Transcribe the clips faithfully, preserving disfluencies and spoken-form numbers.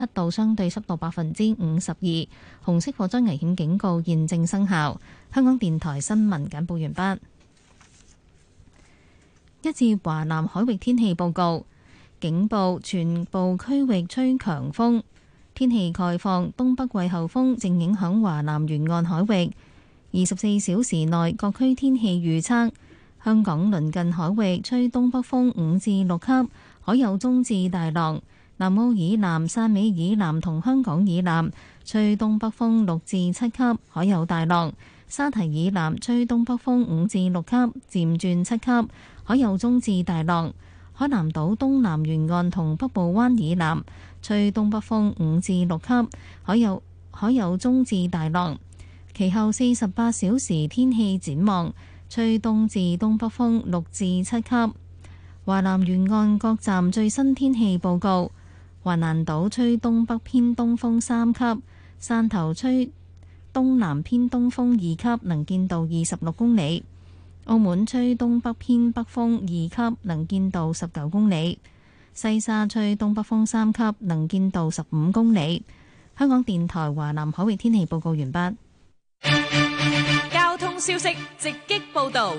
度，相對濕度百分之五十二。紅色火災危險警告現正生效。香港電台新聞簡報完畢。一至華南海域天氣報告，警報，全部區域吹強風。天氣概況，東北季候風正影響華南沿岸海域。二十四小時內各區天氣預測：香港鄰近海域吹東北風五至六級，海有中至大浪；南澳以南、汕尾以南同香港以南吹東北風六至七級，海有大浪；沙堤以南吹東北風五至六級，漸轉七級，海有中至大浪。海南島東南沿岸同北部灣以南吹東北風五至六級，海有海有中至大浪。其後四十八小時天氣展望，吹東至東北風六至七級。華南沿岸各站最新天氣報告：橫瀾島吹東北偏東風三級，汕頭吹東南偏東風二級，能見度二十六公里。澳門吹東北偏北風二級，能見度十九公里；西沙吹東北風三級，能見度十五公里。香港電台華南海域天氣報告完畢。 交通消息直擊報道。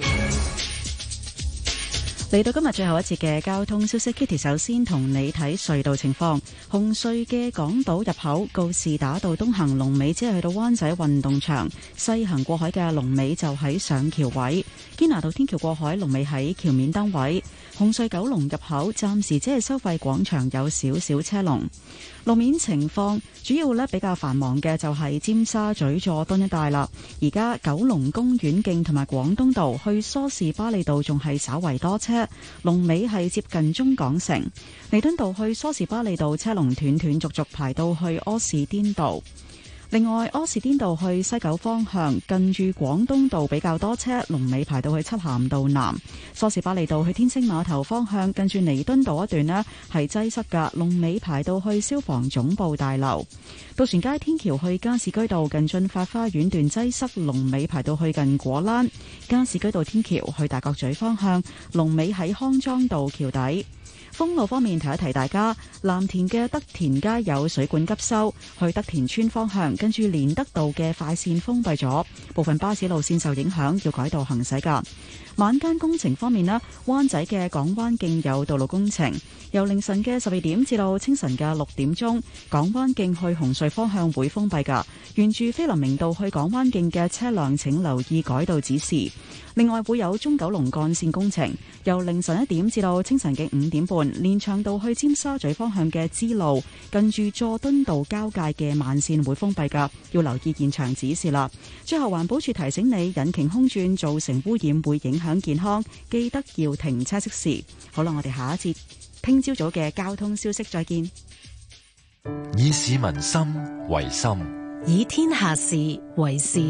嚟到今日最後一節嘅交通消息 ，Kitty 首先同你睇隧道情況。紅隧嘅港島入口告士打道東行龍尾只係去到灣仔運動場，西行過海嘅龍尾就喺上橋位。堅拿道天橋過海龍尾喺橋面燈位。紅隧九龍入口暫時只係收費廣場有少少車龍。路面情況主要咧比較繁忙嘅就係尖沙咀佐敦一帶啦。而家九龍公園徑同埋廣東道去梳士巴利道仲係稍為多車，龍尾係接近中港城。彌敦道去梳士巴利道車龍斷斷續續排到去柯士甸道。另外，柯士甸道去西九方向近住廣東道比較多車，龍尾排到去漆咸道南。梳士巴利道去天星碼頭方向近住彌敦道一段呢係擠塞㗎，龍尾排到去消防總部大樓。渡船街天橋去加士居道近駿發花園段擠塞，龍尾排到去近果欄。加士居道天橋去大角咀方向，龍尾喺康莊道橋底。封路方面，提一提大家，藍田嘅德田街有水管急修，去德田村方向跟住連德道嘅快線封閉咗，部分巴士路線受影響，要改道行駛噶。晚間工程方面呢，灣仔嘅港灣徑有道路工程，由凌晨嘅十二點至到清晨嘅六點鐘，港灣徑去紅隧方向會封閉噶。沿住菲林明道去港灣徑嘅車輛請留意改道指示。另外會有中九龍幹線工程，由凌晨一點至到清晨嘅五點半，連翔道去尖沙咀方向嘅支路近住佐敦道交界嘅慢線會封閉噶，要留意現場指示啦。最後環保署提醒你，引擎空轉造成污染會影響健康，記得要停車熄匙。好啦，我哋下一節聽朝早嘅交通消息再見。 以市民心為心， 以天下事為事。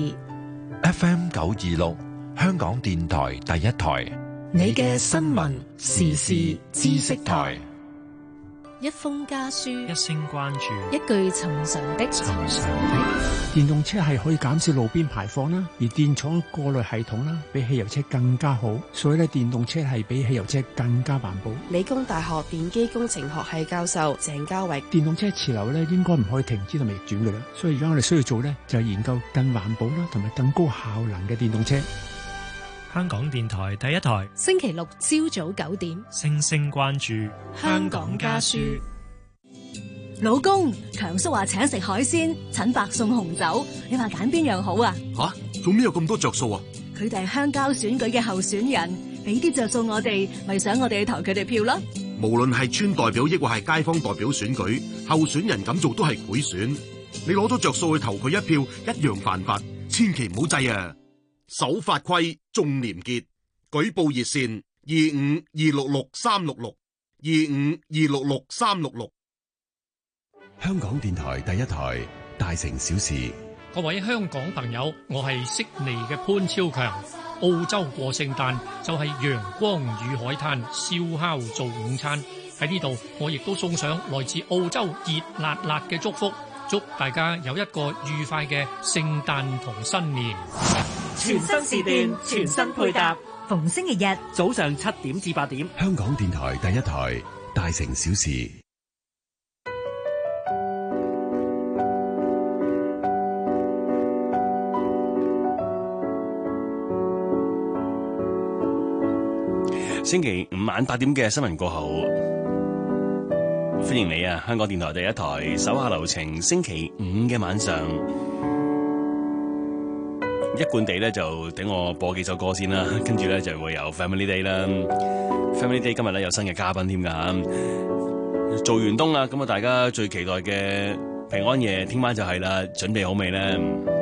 F M 九二六香港電台第一台， 你嘅新聞時事知識台。一封家書， 一聲關注， 一句尋常的尋常的。 電動車係可以減少路邊排放啦，而電廠過濾系統啦，比汽油車更加好，所以咧電動車係比汽油車更加環保。 理工大學電機工程學系教授鄭家偉， 電動車潮流咧應該唔可以停止同埋逆轉嘅啦，所以而家我哋需要做咧就係研究更環保啦，同埋更高效能嘅電動車。香港電台第一台， 星期六朝早九點， 星星關注香港家書。老公，強叔話請食海鮮，陳伯送紅酒，你話揀邊樣好啊？ 吓，做咩有咁多着數啊？ 佢哋係鄉郊選舉嘅候選人，俾啲着數我哋，咪想我哋去投佢哋票咯。 無論係村代表抑或係街坊代表選舉，候選人咁做都係賄選。你攞咗着數去投佢一票，一樣犯法，千祈唔好制啊！守法規，重廉潔，舉報熱線二五二六六三六六二五二六六三六六。 香港電台第一台，大城小事。 各位香港朋友，我係悉尼嘅潘超強。澳洲過聖誕就係陽光與海灘，燒烤做午餐。喺呢度，我亦都送上來自澳洲熱辣辣嘅祝福，祝大家有一個愉快嘅聖誕同新年。 全新時段，全新配搭， 逢星期日早上七點至八點。 香港電台第一台，大城小事。 星期五晚八點嘅新聞過後，歡迎你啊！香港電台第一台手下留情，星期五嘅晚上，一貫地咧就等我播幾首歌先啦，跟住咧就會有 Family Day 啦。Family Day 今日咧有新嘅嘉賓添噶吓，做完冬啦，咁啊大家最期待嘅平安夜，聽晚就係啦，準備好未咧？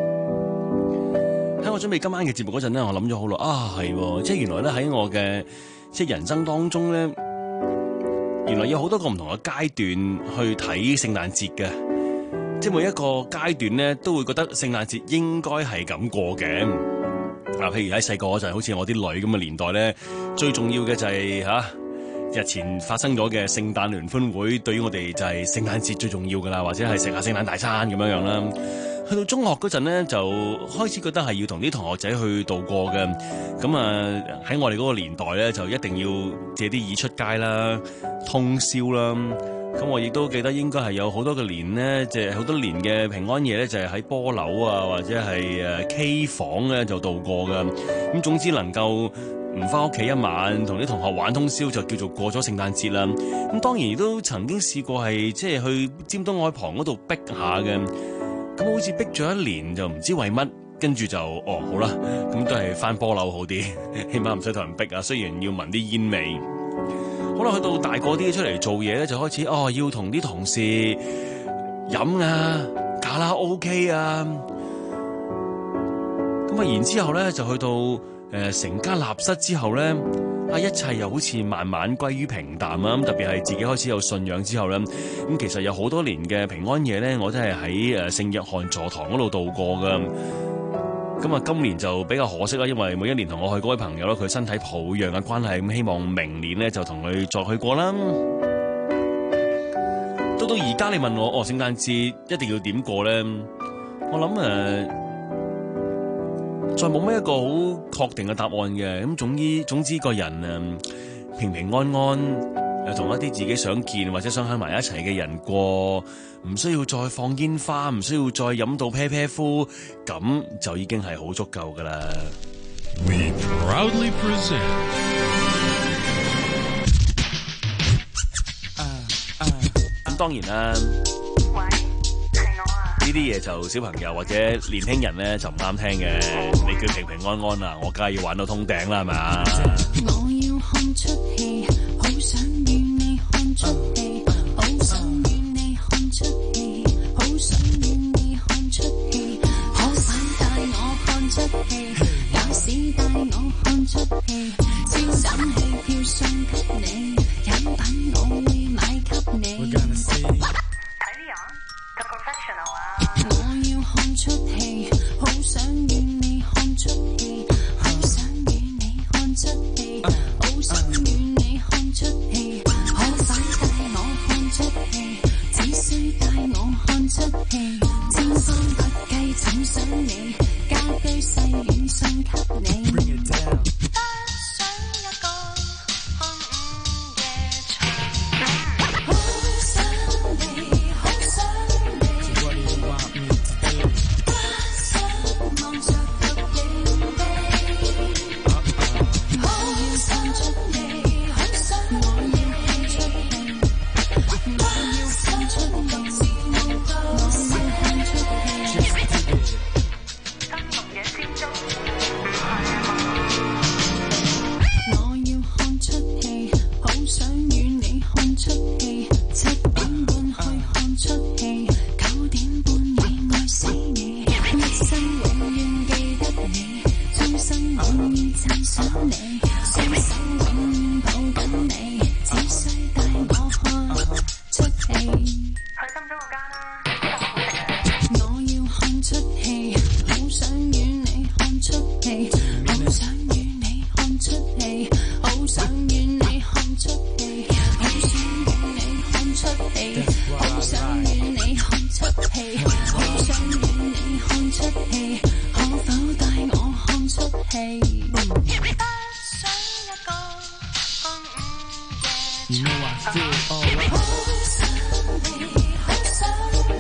喺我準備今晚嘅節目嗰陣咧，我諗咗好耐啊，係，即係原來咧喺我嘅即係人生當中咧，原來有好多個唔同嘅階段去睇聖誕節嘅，即係每一個階段咧都會覺得聖誕節應該係咁過嘅。嗱，譬如喺細個嗰陣，好似我啲女咁嘅年代咧，最重要嘅就係吓日前發生咗嘅聖誕聯歡會，對於我哋就係聖誕節最重要噶啦，或者係食下聖誕大餐咁樣樣啦。去到中學嗰陣咧，就開始覺得係要同啲同學仔去度過嘅。咁啊喺我哋嗰個年代咧，就一定要借啲意出街啦、通宵啦。咁我亦都記得應該係有好多個年咧，即係好多年嘅平安夜咧，就係喺波樓啊，或者係誒 K 房咧就度過嘅。咁總之能夠唔返屋企一晚，同啲同學玩通宵，就叫做過咗聖誕節啦。咁當然亦都曾經試過係即係去尖東海旁嗰度逼下嘅。咁好似逼咗一年就唔知為乜，跟住就哦好啦，咁都係翻波樓好啲，起碼唔使同人逼啊。雖然要聞啲煙味，好啦，去到大個啲出嚟做嘢咧，就開始哦要同啲同事飲啊，卡拉 OK 啊，咁啊然之後咧就去到誒、呃、成家立室之後咧。啊！一切又好似慢慢歸於平淡啊！咁特別係自己開始有信仰之後咧，咁其實有好多年嘅平安夜咧，我都係喺誒聖約翰座堂嗰度度過噶。咁啊，今年就比較可惜啦，因為每一年同我去嗰位朋友咧，佢身體抱恙嘅關係，咁希望明年咧就同佢再去過啦。到到而家你問我，哦，聖誕節一定要點過咧？我諗誒。呃再冇咩一個好確定嘅答案嘅，咁總之總之個人誒平平安安，誒同一啲自己想見或者想喺埋一齊嘅人過，唔需要再放煙花，唔需要再飲到啤啤呼，咁就已經係好足夠噶啦。We proudly present 咁當然啦。呢啲嘢就小朋友或者年輕人咧就唔啱聽嘅，你叫平平安安啊，我梗係要玩到通頂啦，係咪啊？我要看出戲，好想與你看出戲，好想與你看出戲，好想與你看出戲，可否帶我看出戲，也是帶我看出戲，先飲戲票送給你，飲品我會買給你。我要看出戲，好想與你看出戲，好想與你看出戲，好想與你看出戲，可否帶我看出戲，只需帶我看出戲，千方百計尋上你，家居細軟送給你。不想一個空午夜場，好想你，好想你。You know I feel alright.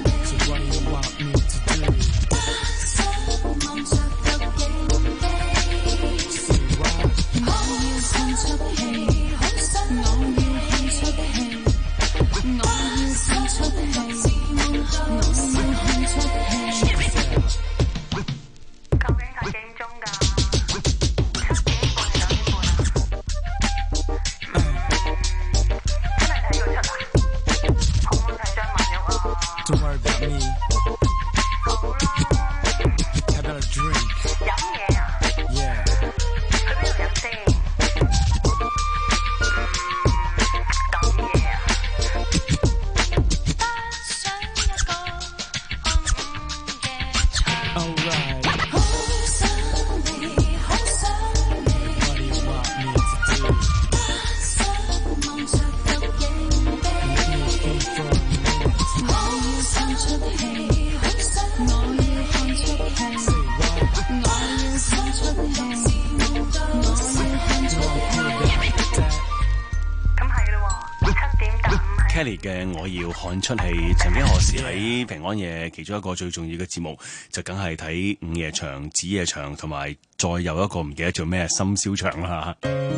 Don't worry about me. How about a drink? 飲嘢啊 Yeah. 去邊度飲先？咁夜啊！ Alright. Kelly 嘅我要看出戲，曾經何時喺平安夜其中一個最重要嘅節目，就梗係睇午夜場、子夜場，同埋再有一個唔記得做咩深宵場啦。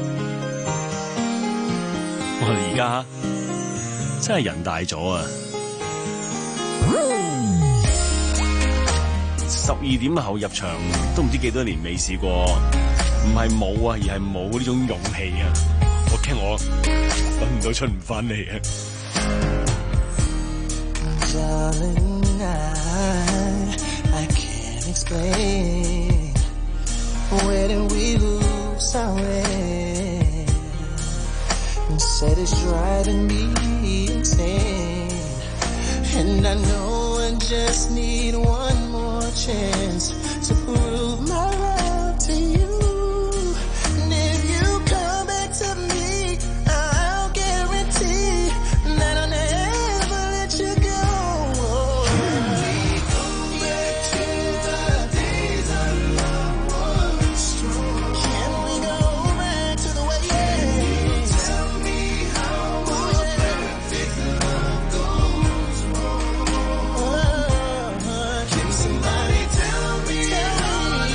我哋而家真係人大咗啊！十二點後入場都唔知幾多年未試過，唔係冇啊，而係冇呢種勇氣啊！我驚我揾唔到出唔翻嚟啊！ Darling, I, I can't explain. Where did we lose our way? You said it's driving me insane. And I know I just need one more chance to prove my love to you. And if you come back to me, I'll guarantee that I'll never let you go. Somebody tell me how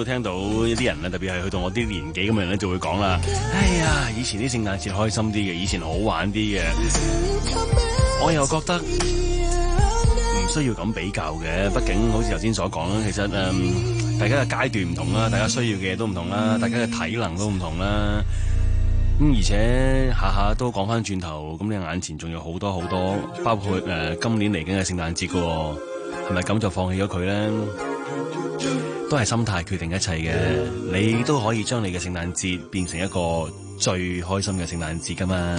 聽到一啲人咧，特別係去到我啲年紀咁嘅人咧，就會講啦：哎呀，以前啲聖誕節開心啲嘅，以前好玩啲嘅。我又覺得唔需要咁比較嘅，畢竟好似頭先所講啦，其實誒、嗯，大家嘅階段唔同啦，大家需要嘅嘢都唔同啦，大家嘅體能都唔同啦。咁、嗯、而且下下都講翻轉頭，咁你眼前仲有好多好多，包括誒、呃、今年嚟緊嘅聖誕節㗎喎，係咪咁就放棄咗佢咧？都係心態決定一切嘅，你都可以將你嘅聖誕節變成一個最開心嘅聖誕節㗎嘛。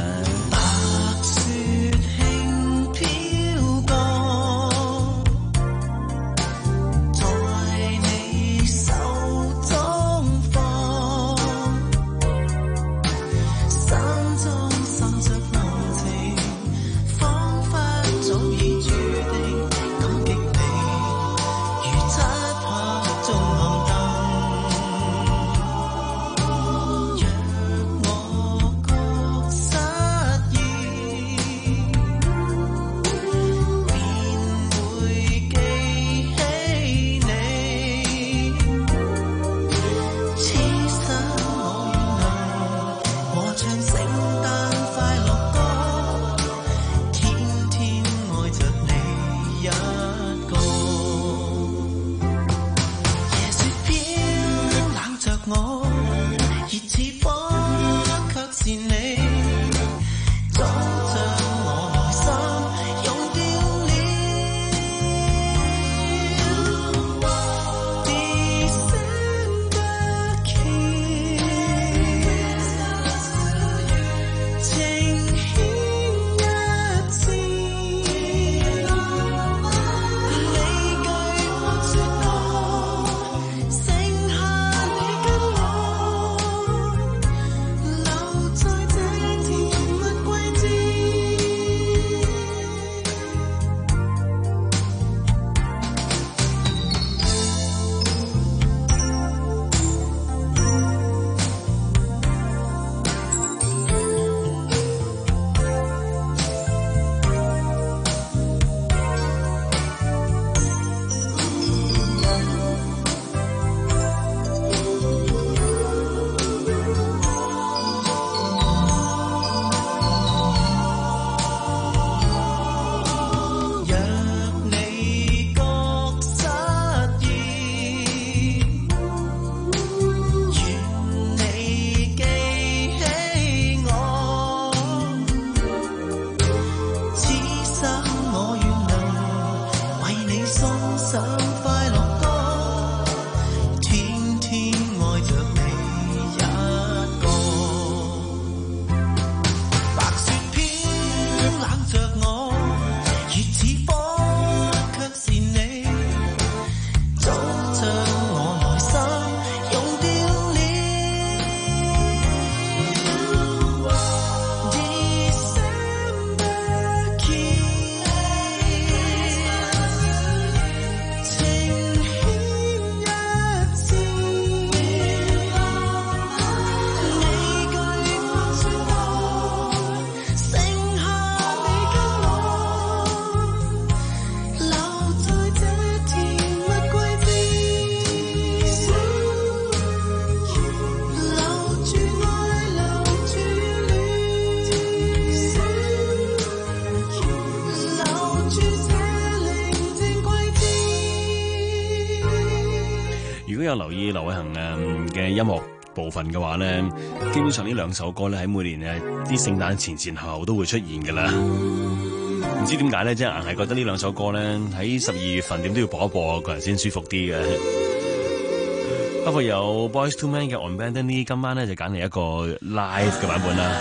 有留意劉偉恒誒嘅音樂部分嘅話咧，基本上呢兩首歌咧喺每年誒啲聖誕前前後後都會出現噶啦。唔知點解咧，即係硬係覺得呢兩首歌咧喺十二月份點都要播一播，個人先舒服啲嘅。不過有 Boys to Men 嘅 On Bended Knee， 今晚咧就揀嚟一個 live 嘅版本啦。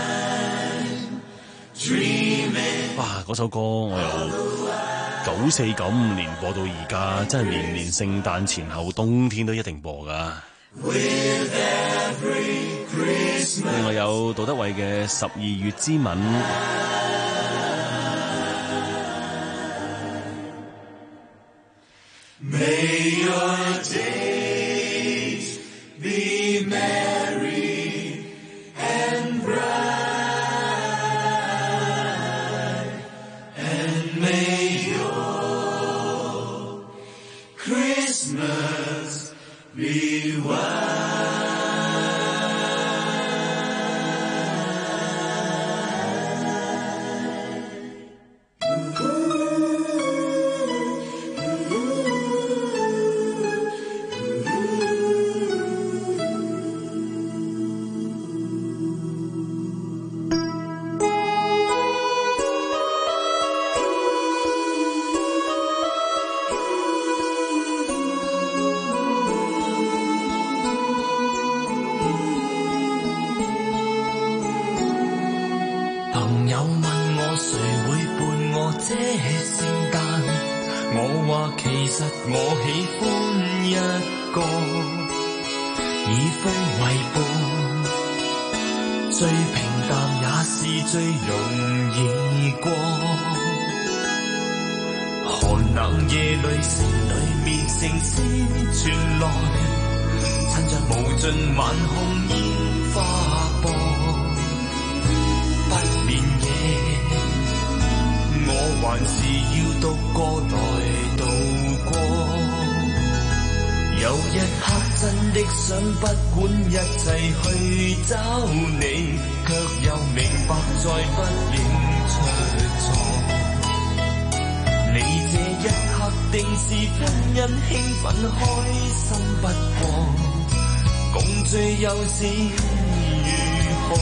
哇！嗰首歌我由九四九五年播到而家，真係年年聖誕前後冬天都一定播噶。另外有杜德偉嘅十二月之吻。 May your days be merry and bright, and may your Christmas be white. 實我喜歡一個以風為伴，最平淡也是最容易過。寒冷夜裏城裏面城市傳來，趁着無盡晚空煙花播，不眠夜我還是要獨個來度過。有一刻真的想不管一切去找你，卻又明白再不應出錯。你這一刻定是歡欣興奮開心不過，共醉又是如何？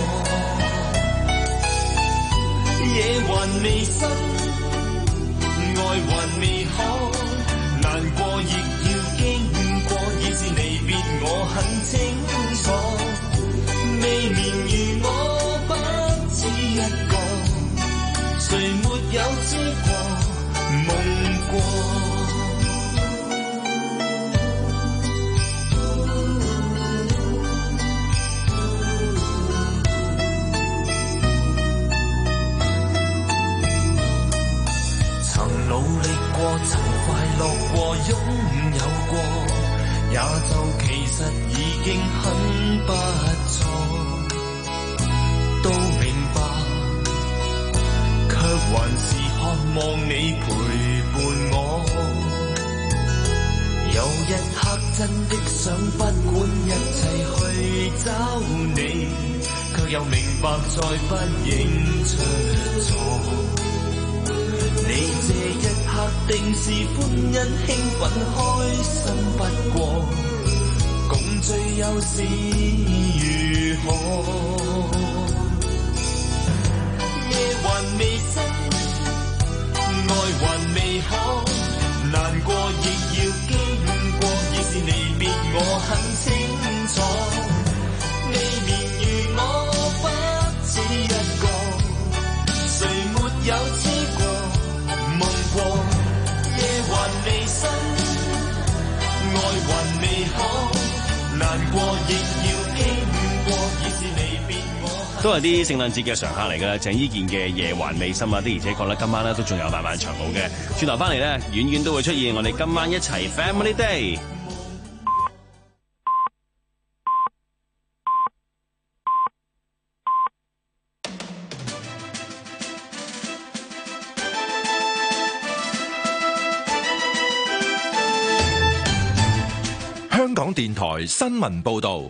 夜還未深，愛還未可，難過亦要經過，已是離別我很清楚。未眠如我不止一個，誰沒有知過夢過。曾努力過，曾快樂過，擁有過，也就其實已經很不錯。都明白，卻還是渴望你陪伴我。有一刻真的想不管一切去找你，卻又明白再不應出錯。你這一刻定是歡欣興奮開心不過，共醉又是如何？夜還未深，愛還未可，難過亦要經過，已是離別我很清楚。未眠如我不止一個，誰沒有知過夢過？夜還未深，愛還未可，難過亦要經過，已是離別我。 都係啲聖誕節嘅常客嚟㗎，鄭伊健嘅《夜還未深》啊，的而且確咧，今晚咧都仲有漫漫長路嘅。轉頭翻嚟咧，遠遠都會出現我哋今晚一齊 Family Day。 香港電台新聞報導。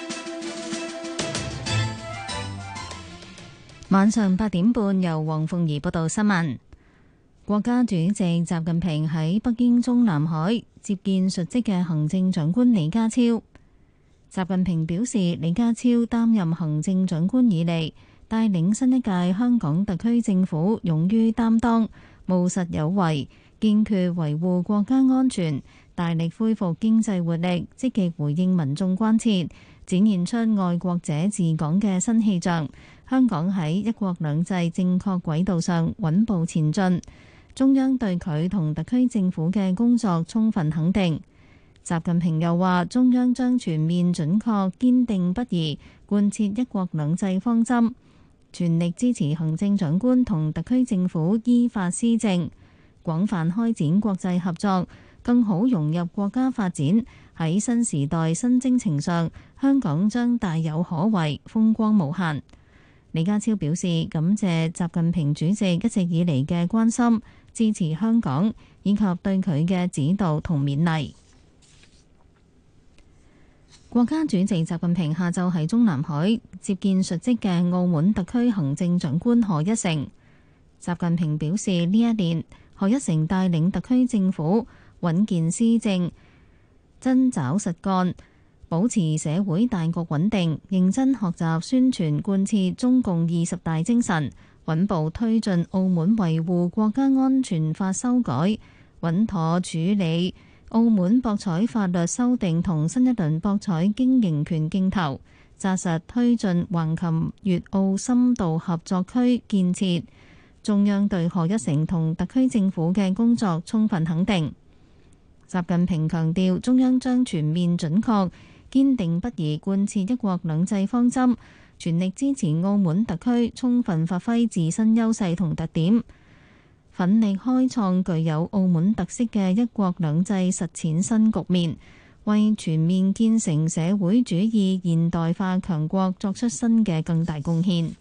晚上八點半，由黃鳳儀報道新聞。國家主席習近平喺北京中南海接見述職嘅行政長官李家超。習近平表示，李家超擔任行政長官以嚟，帶領新一屆香港特區政府勇於擔當、務實有為，堅決維護國家安全，大力恢復經濟活力，積極回應民眾關切，展現出愛國者治港嘅新氣象。香港喺一國兩制正確軌道上穩步前進，中央對佢同特區政府嘅工作充分肯定。習近平又話，中央將全面準確堅定不移貫徹一國兩制方針，全力支持行政長官同特區政府依法施政，廣泛開展國際合作，更好融入國家發展。喺新時代新征程上，香港將大有可為，風光無限。李家超表示，感謝習近平主席一直以嚟嘅關心、支持香港，以及對佢嘅指導同勉勵。國家主席習近平下晝喺中南海接見述職嘅澳門特區行政長官賀一誠。習近平表示，呢一年賀一誠帶領特區政府穩健施政、真抓實幹，保持社會大局穩定，認真學習宣傳貫徹中共二十大精神，穩步推進澳門維護國家安全法修改，穩妥處理澳門博彩法律修訂同新一輪博彩經營權競投，紮實推進橫琴粵澳深度合作區建設。中央對賀一誠同特區政府嘅工作充分肯定。 習近平強調，中央將全面準確、堅定不移貫徹一國兩制方針，全力支持澳門特區充分發揮自身優勢同特點，奮力開創具有澳門特色嘅一國兩制實踐新局面，為全面建成社會主義現代化強國作出新嘅更大貢獻。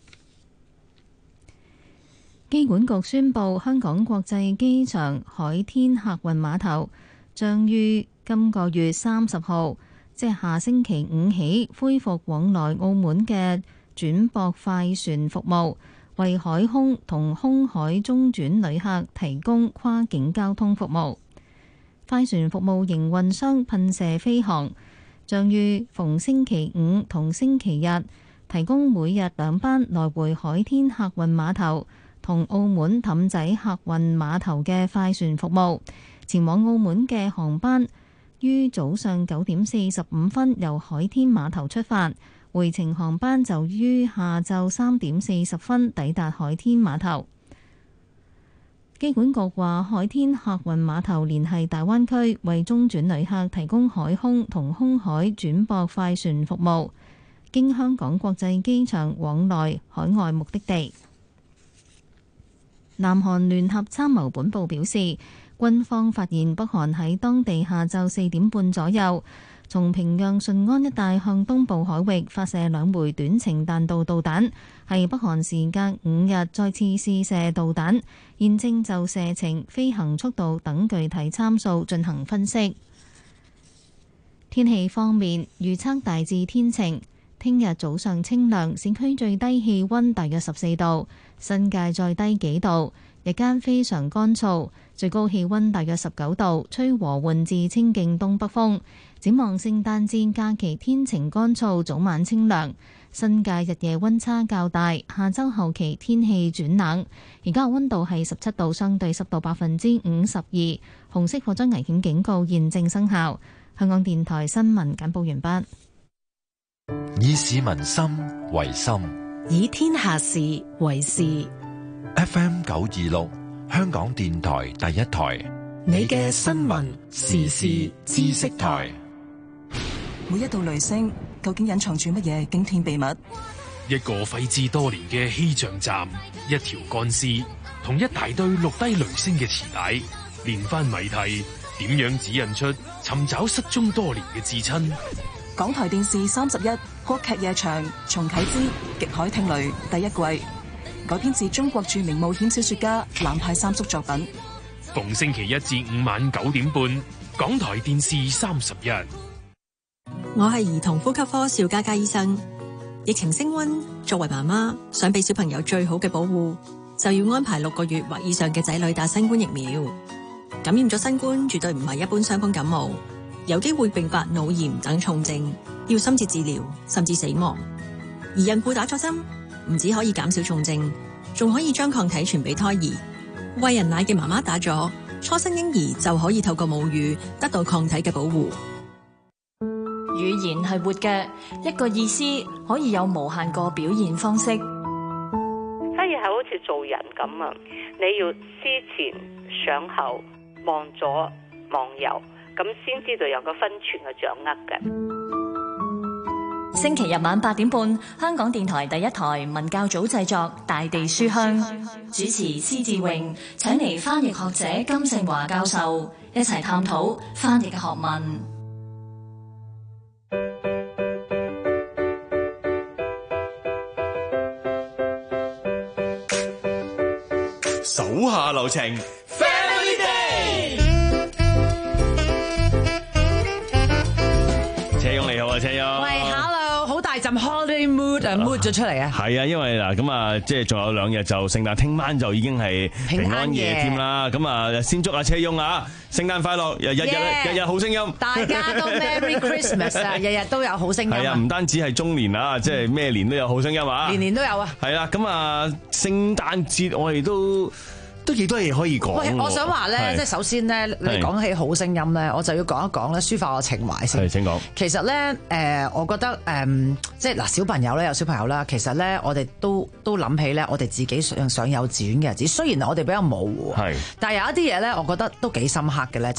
機管局宣布，香港國際機場海天客運碼頭將於今個月三十號，即係下星期五起，恢復往來澳門嘅轉駁快船服務，為海空同空海中轉旅客提供跨境交通服務。快船服務營運商噴射飛航將於逢星期五同星期日提供每日兩班來回海天客運碼頭同澳門氹仔客運碼頭嘅快船服務。前往澳門嘅航班於早上九點四十五分由海天碼頭出發，回程航班就於下晝三點四十分抵達海天碼頭。機管局話，海天客運碼頭連繫大灣區，為中轉旅客提供海空同空海轉駁快船服務，經香港國際機場往來海外目的地。南韓聯合參謀本部表示，軍方發現北韓喺當地下晝四點半左右，從平壤順安一帶向東部海域發射兩枚短程彈道導彈，係北韓時隔五日再次試射導彈，現正就射程、飛行速度等具體參數進行分析。天氣方面，預測大致天晴，聽日早上清涼，市區最低氣溫大約十四度，新界再低幾度，日間非常乾燥，最高氣溫大約十九度，吹和緩至清勁東北風。展望聖誕節假期天晴乾燥，早晚清涼，新界日夜溫差較大。下周後期天氣轉冷，而家嘅溫度係十七度，相對濕度百分之五十二。紅色火災危險警告現正生效。香港電台新聞簡報完畢。 以市民心為心， 以天下事為事。 F M 九二六，香港電台第一台， 你嘅新聞時事知識台。 每一道雷聲究竟隱藏住乜嘢驚天秘密？ 一個廢置多年嘅氣象站，一條乾屍，同一大堆錄低雷聲嘅磁帶，連番謎題，點樣指引出尋找失蹤多年嘅至親？ 港台電視三十一國劇夜場重啟之極海聽雷第一季，改編自中國著名冒險小說家南派三叔作品。 逢星期一至五晚九點半，港台電視三十一。 我係兒童呼吸科邵嘉嘉醫生。疫情升溫，作為媽媽想俾小朋友最好嘅保護，就要安排六個月或以上嘅仔女打新冠疫苗。感染咗新冠絕對唔係一般傷風感冒，有機會併發腦炎等重症，要深切治療甚至死亡。而孕婦打咗針，唔止可以減少重症，仲可以將抗體傳俾胎兒。餵人奶嘅媽媽打咗，初生嬰兒就可以透過母乳得到抗體嘅保護。 語言係活嘅，一個意思可以有無限個表現方式。 所以係好似做人咁啊，你要思前想後，望左望右，咁先知道有個分寸嘅掌握嘅。 星期日晚八點半，香港電台第一台文教組製作《大地書香》，主持施志榮，請嚟翻譯學者金聖華教授一齊探討翻譯嘅學問。 手下留情 ，Family Day。 車勇你好啊，車勇。 喂 ，Hello， 好大陣 holiday mood 啊 ，mood 咗出嚟啊。 係啊，因為嗱咁啊，即係仲有兩日就聖誕，聽晚就已經係平安夜添啦。咁啊，先祝阿車勇啊，聖誕快樂，日日日日日好聲音。 大家都 Merry Christmas 啊，日日都有好聲音。 係啊，唔單止係中年啊，即係咩年都有好聲音啊。 年年都有啊。 係啦，咁啊，聖誕節我哋都。都幾多嘢可以講。 喂，我想話咧，即係首先咧，你講起好聲音咧，我就要講一講咧，抒發我情懷先。 係，請講。 其實咧，誒、呃，我覺得誒、呃，即係嗱，小朋友咧有小朋友啦，其實咧，我哋都都諗起咧，我哋自己上上幼稚園嘅日子，雖然我哋比較模糊，係，但係有一啲嘢咧，我覺得都幾深刻嘅咧，就係、是。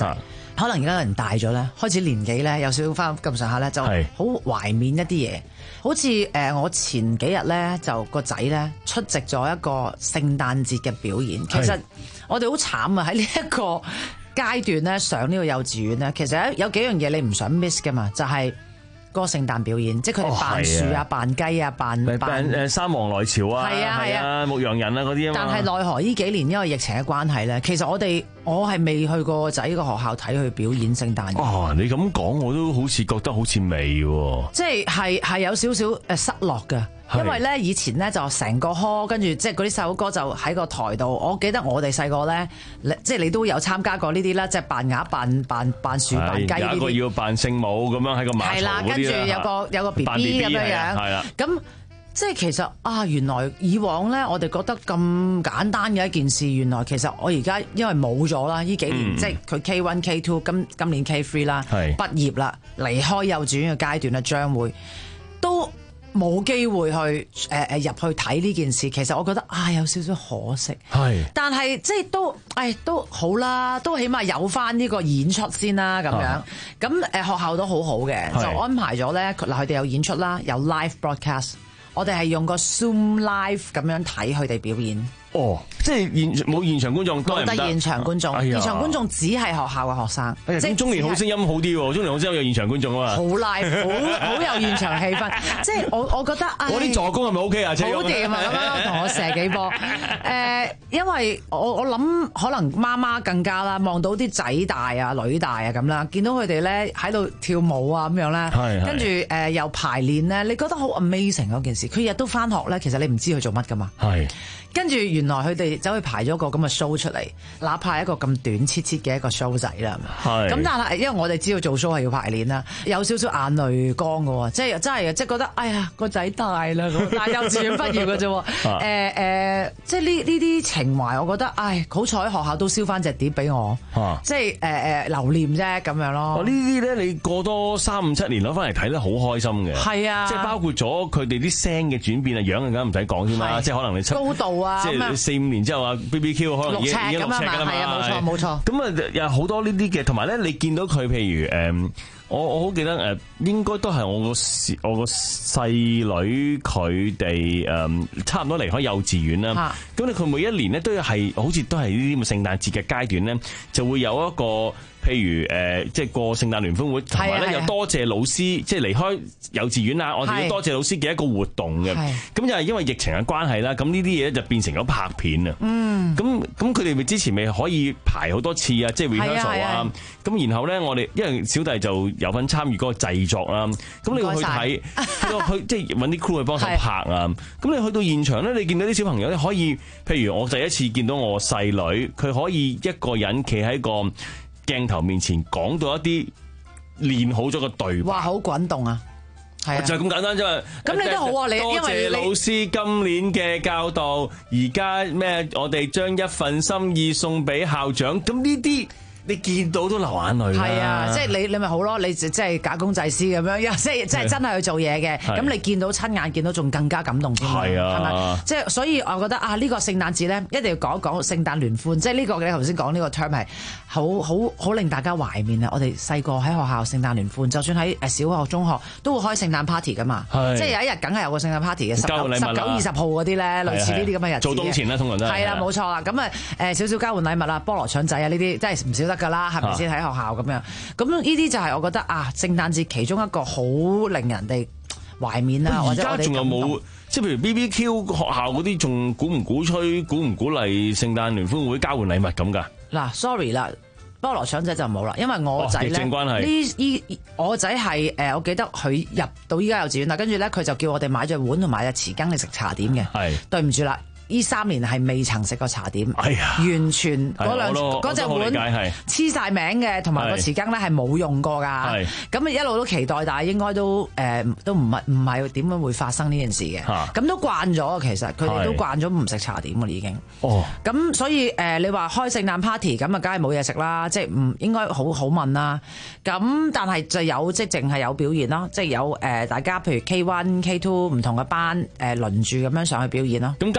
可能而家人大咗咧，開始年紀咧有少少翻咁上下咧，就好懷緬一啲嘢。好似誒，我前幾日咧就個仔咧出席咗一個聖誕節嘅表演。其實我哋好慘啊！喺呢一個階段咧上呢個幼稚園咧，其實有幾樣嘢你唔想 miss 㗎嘛，就係嗰個聖誕表演，即係佢哋扮樹啊、扮雞啊、扮扮誒三王來朝啊， 係啊係啊， 牧羊人啊嗰啲啊嘛。 但係奈何呢幾年因為疫情嘅關係咧，其實我哋我係未去過個仔個學校睇佢表演聖誕。 哦，你咁講我都好似覺得好似未喎。 即係係係有少少誒失落㗎。因為咧以前咧就成個 hall 跟住即係嗰啲細佬哥就喺個台度，我記得我哋細個咧，即係你都有參加過呢啲啦，即係扮鴨、扮扮扮樹、扮雞呢啲。有一個要扮聖母咁樣喺個馬槽嗰啲啦。係啦， 跟住有個有個 B B 咁樣樣。係啦。咁即係其實啊，原來以往咧我哋覺得咁簡單嘅一件事，原來其實我而家因為冇咗啦，呢幾年、嗯、即係佢 K 一 K 二 今今年 K 三啦，畢業啦，離開幼稚園嘅階段啦，將會都冇機會去誒誒入去睇呢件事，其實我覺得啊有少少可惜。係，但係即係都誒都好啦，都起碼有翻呢個演出先啦咁樣。咁誒學校都好好嘅，就安排咗咧嗱，佢哋有演出啦，有 live broadcast， 我哋係用個 Zoom live 咁樣睇佢哋表演。 哦，即係現冇現場觀眾，都係唔得。冇得現場觀眾， 現場觀眾只係學校嘅學生。 即係中年好聲音好啲喎，中年好聲音有現場觀眾啊嘛。 好 live，好好有現場氣氛。即係我我覺得， 我啲助攻係咪 OK 啊？好掂啊！咁樣同我射幾波。誒，因為我我諗可能媽媽更加啦，望到啲仔大啊、女大啊咁啦，見到佢哋咧喺度跳舞啊咁樣咧，跟住誒又排練咧，你覺得好 amazing 嗰件事。佢日都翻學咧，其實你唔知佢做乜噶嘛。係。跟住原來佢哋走去排咗個咁嘅 show 出嚟，哪怕一個咁短切切嘅一個 show 仔啦。係。咁但係因為我哋知道做 show 係要排練啦，有少少眼淚光嘅喎，即係真係即係覺得哎呀個仔大啦，但係幼稚園畢業嘅啫。誒誒、呃呃，即係呢呢啲情懷，我覺得唉好彩學校都燒翻隻碟俾我，啊、即係誒誒留念啫咁樣咯。 呢啲咧你過多三五七年攞翻嚟睇咧，好開心嘅。係啊，即係包括咗佢哋啲聲嘅轉變啊，樣更加唔使講添啦。即係可能你出高度。即係四五年之後啊 ，B B Q 可能已經已經六尺㗎啦嘛， 係啊，冇錯冇錯。 咁啊，有好多呢啲嘅，同埋咧，你見到佢，譬如誒，我我好記得誒，應該都係我個我個細女佢哋誒，差唔多離開幼稚園啦。咁你佢每一年咧都係好似都係呢啲咁嘅聖誕節嘅階段咧，就會有一個。譬如誒，即係過聖誕聯歡會，同埋咧又多謝老師，即係離開幼稚園啦，我哋要多謝老師嘅一個活動嘅。咁又係因為疫情嘅關係啦，咁呢啲嘢就變成咗拍片啊。嗯。咁咁佢哋咪之前咪可以排好多次啊，即係 rehearsal 啊。咁然後咧，我哋因為小弟就有份參與嗰個製作啦。咁你去睇，去即係揾啲 crew 去幫手拍啊。咁你去到現場咧，你見到啲小朋友咧可以，譬如我第一次見到我細女，佢可以一個人企喺個鏡頭面前講到一啲練好咗個對白， 哇，好滾動啊！係啊， 就係咁簡單啫嘛。 咁你都好啊，你多謝老師今年嘅教導，而家咩？我哋將一份心意送俾校長。咁呢啲。你見到都流眼淚啦！係啊， 即係你你咪好咯，你即係假公濟私咁樣，即係即係真係去做嘢嘅。咁你見到親眼見到仲更加感動添。係啊，係咪？即係所以我覺得啊，呢個聖誕節咧一定要講一講聖誕聯歡，即係呢個你頭先講呢個 term 係好好好令大家懷緬啊！我哋細個喺學校聖誕聯歡，就算喺誒小學、中學都會開聖誕 party 噶嘛。即係有一日梗係有個聖誕 party 嘅，十九、十九、二十號嗰啲咧，類似呢啲咁嘅日子。 做冬前啦，通常都係。係啦，冇錯啦。咁啊誒少少交換禮物啊，菠蘿腸仔啊呢啲，真係唔少得㗎啦，係咪先？喺學校咁樣，咁呢啲就係我覺得啊，聖誕節其中一個好令人哋懷緬啦。 而家仲有冇即係譬如 B B Q 學校嗰啲，仲鼓唔鼓吹、鼓唔鼓勵聖誕聯歡會交換禮物咁㗎？ 嗱 ，sorry 啦，菠蘿腸仔就冇啦，因為我仔咧呢依我仔係誒，我記得佢入到依家幼稚園啦，跟住咧佢就叫我哋買隻碗同埋隻匙羹嚟食茶點嘅。係，對唔住啦。呢三年係未曾食過茶點，哎、完全嗰兩嗰隻碗黐晒名嘅，同埋個匙羹咧係冇用過㗎。咁一路都期待，但係應該都誒、呃、都唔係唔係點樣會發生呢件事嘅。咁、啊、都慣咗，其實佢哋都慣咗唔食茶點㗎啦已經。哦，咁所以誒、呃、你話開聖誕 party 咁啊，梗係冇嘢食啦，即係唔應該好好問啦。咁但係就有即係淨係有表現咯，即係有誒、呃、大家譬如 K 一 K 二唔同嘅班誒、呃、輪住咁樣上去表演咯。 咁交唔交換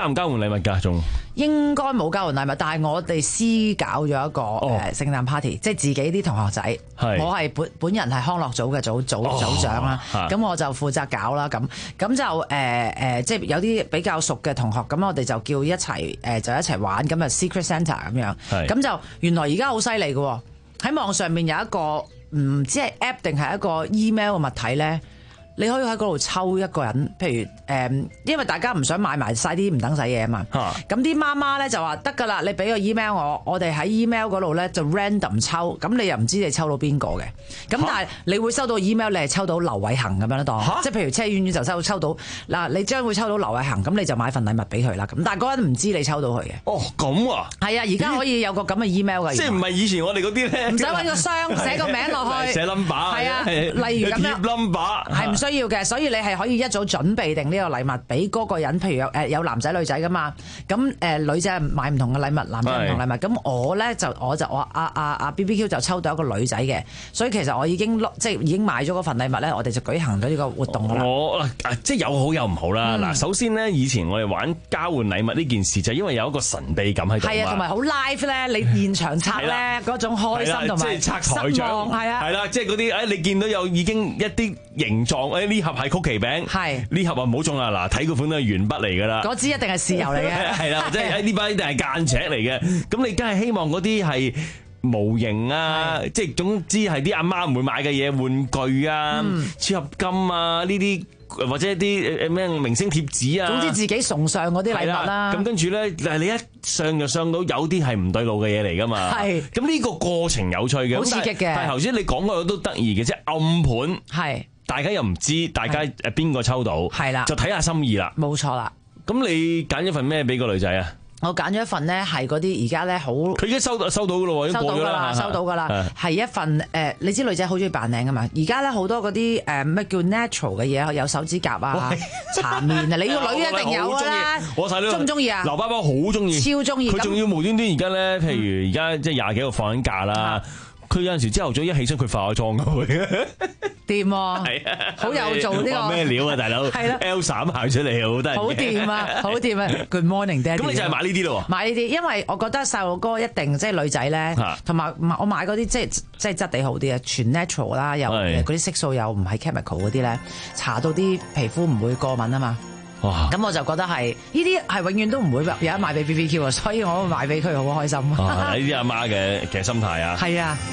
禮物㗎，仲應該冇交換禮物，但係我哋私搞咗一個誒聖誕 party，即係自己啲同學仔。我係本本人係康樂組嘅組組組長啦，咁、哦、我就負責搞啦。咁咁就誒誒、呃，即係有啲比較熟嘅同學，咁我哋就叫一齊誒就一齊玩，咁啊 Secret Santa 咁樣。咁就原來而家好犀利嘅，喺網上面有一個唔知係 app 定係一個 email 嘅物體咧。你可以喺嗰度抽一個人，譬如誒、嗯，因為大家唔想買埋晒啲唔等使嘢啊嘛。咁啲媽媽咧就話得㗎啦，你俾個 email 我，我哋喺 email 嗰度咧就 random 抽，咁你又唔知你抽到邊個嘅。咁但係你會收到 email，你係抽到劉偉恒咁樣啦，當即係譬如車婉婉就抽抽到嗱，你將會抽到劉偉恒，咁你就買份禮物俾佢啦。咁但係嗰人唔知你抽到佢嘅。 哦，咁啊。係啊，而家可以有個咁嘅 email 嘅。 即係唔係以前我哋嗰啲咧？ 唔使揾個箱寫個名落去。 寫 number。 係啊，例如咁樣。 貼 number。 係唔需要嘅，所以你係可以一早準備定呢個禮物俾嗰個人，譬如有誒有男仔女仔噶嘛，咁誒、呃、女仔買唔同嘅禮物，男仔唔同禮物，咁我咧就我就我阿阿阿 B B Q 就抽到一個女仔嘅，所以其實我已經即係已經買咗嗰份禮物咧，我哋就舉行咗呢個活動噶啦。 我即係有好有唔好啦。嗱、嗯，首先咧，以前我哋玩交換禮物呢件事就因為有一個神秘感喺度， 係啊，同埋好 live 咧，你現場拆咧嗰種開心同埋即係拆台長，係啊，係啦，即係嗰啲誒，你見到有已經一啲形狀，誒呢盒係曲奇餅，係呢盒啊唔好中啊！嗱，睇嗰款都係鉛筆嚟㗎啦， 嗰支一定係豉油嚟嘅， 係啦，即係誒呢包一定係間尺嚟嘅。咁你梗係希望嗰啲係模型啊，即係總之係啲阿媽唔會買嘅嘢，玩具啊、超合金啊呢啲，或者一啲誒咩明星貼紙啊， 總之自己崇尚嗰啲禮物啦。 咁跟住咧，但係你一上就上到有啲係唔對路嘅嘢嚟㗎嘛。係。咁呢個過程有趣嘅， 好刺激嘅。 但係頭先你講嗰個都得意嘅，即係暗盤。係。大家又唔知，大家誒邊個抽到，係啦，就睇下心意啦。 冇錯啦。 咁你揀咗份咩俾個女仔啊？ 我揀咗一份咧，係嗰啲而家咧好。佢已經收到收到㗎咯喎，已經過咗啦。 收到㗎啦，係一份誒、呃，你知女仔好中意扮靚㗎嘛？而家咧好多嗰啲誒咩叫 natural 嘅嘢，有手指甲啊、搽面啊，你個女一定有啦。 我細女中唔中意啊？ 劉爸爸好中意，超中意。佢仲要無端端而家咧，譬如而家即係廿幾號放緊假啦。佢有陣時朝頭早一起身，佢化咗妝㗎會， 掂喎，係啊，好有做呢個咩料啊，大佬，係啦 ，Elsa 行出嚟好得， 好掂啊，好掂啊 ，Good morning，爹哋。 咁你就係買呢啲咯？ 買呢啲，因為我覺得細路哥一定即係女仔咧，同埋我買嗰啲即係即係質地好啲啊，全 natural 啦，又嗰啲色素又唔係 chemical 嗰啲咧，搽到啲皮膚唔會過敏啊嘛。咁我就覺得係呢啲係永遠都唔會有得買俾 B B Q 啊，所以我買俾佢好開心。 呢啲阿媽嘅嘅心態啊， 係啊。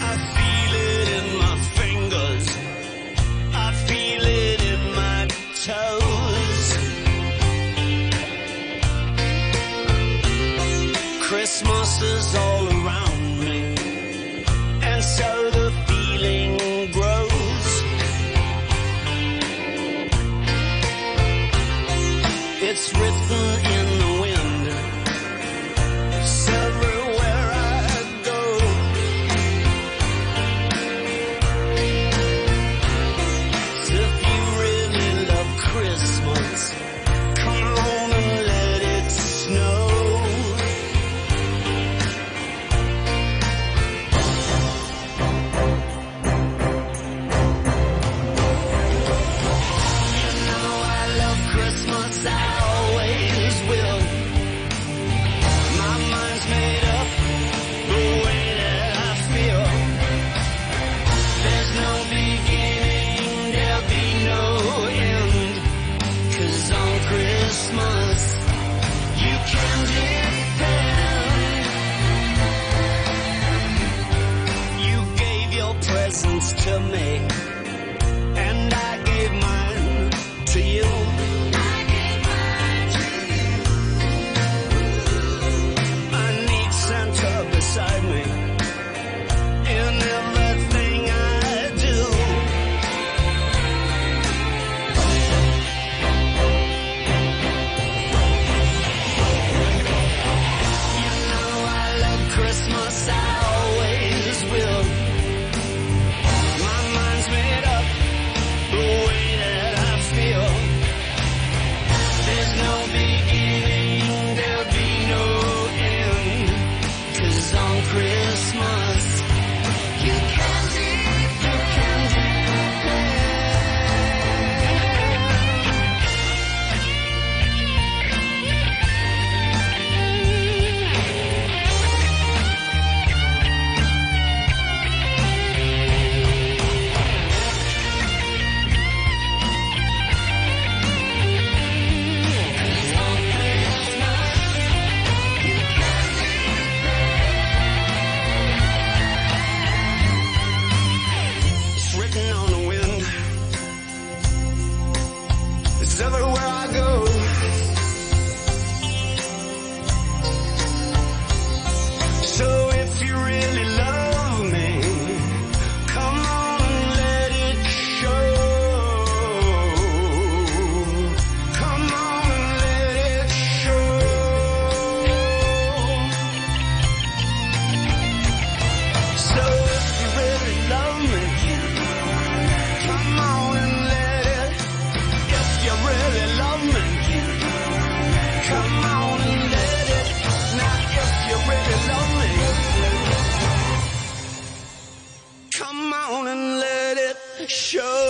It's written in the wind, so everywhere I go. So if you really love Christmas, come on and let it snow. You know I love Christmas, I always will. is everywhere I go. So if you really love me, come on and let it show. Come on and let it show. So if you really love me, come on and let it. If you really love me, come on and let it. Now if you really love me, come on and let it show.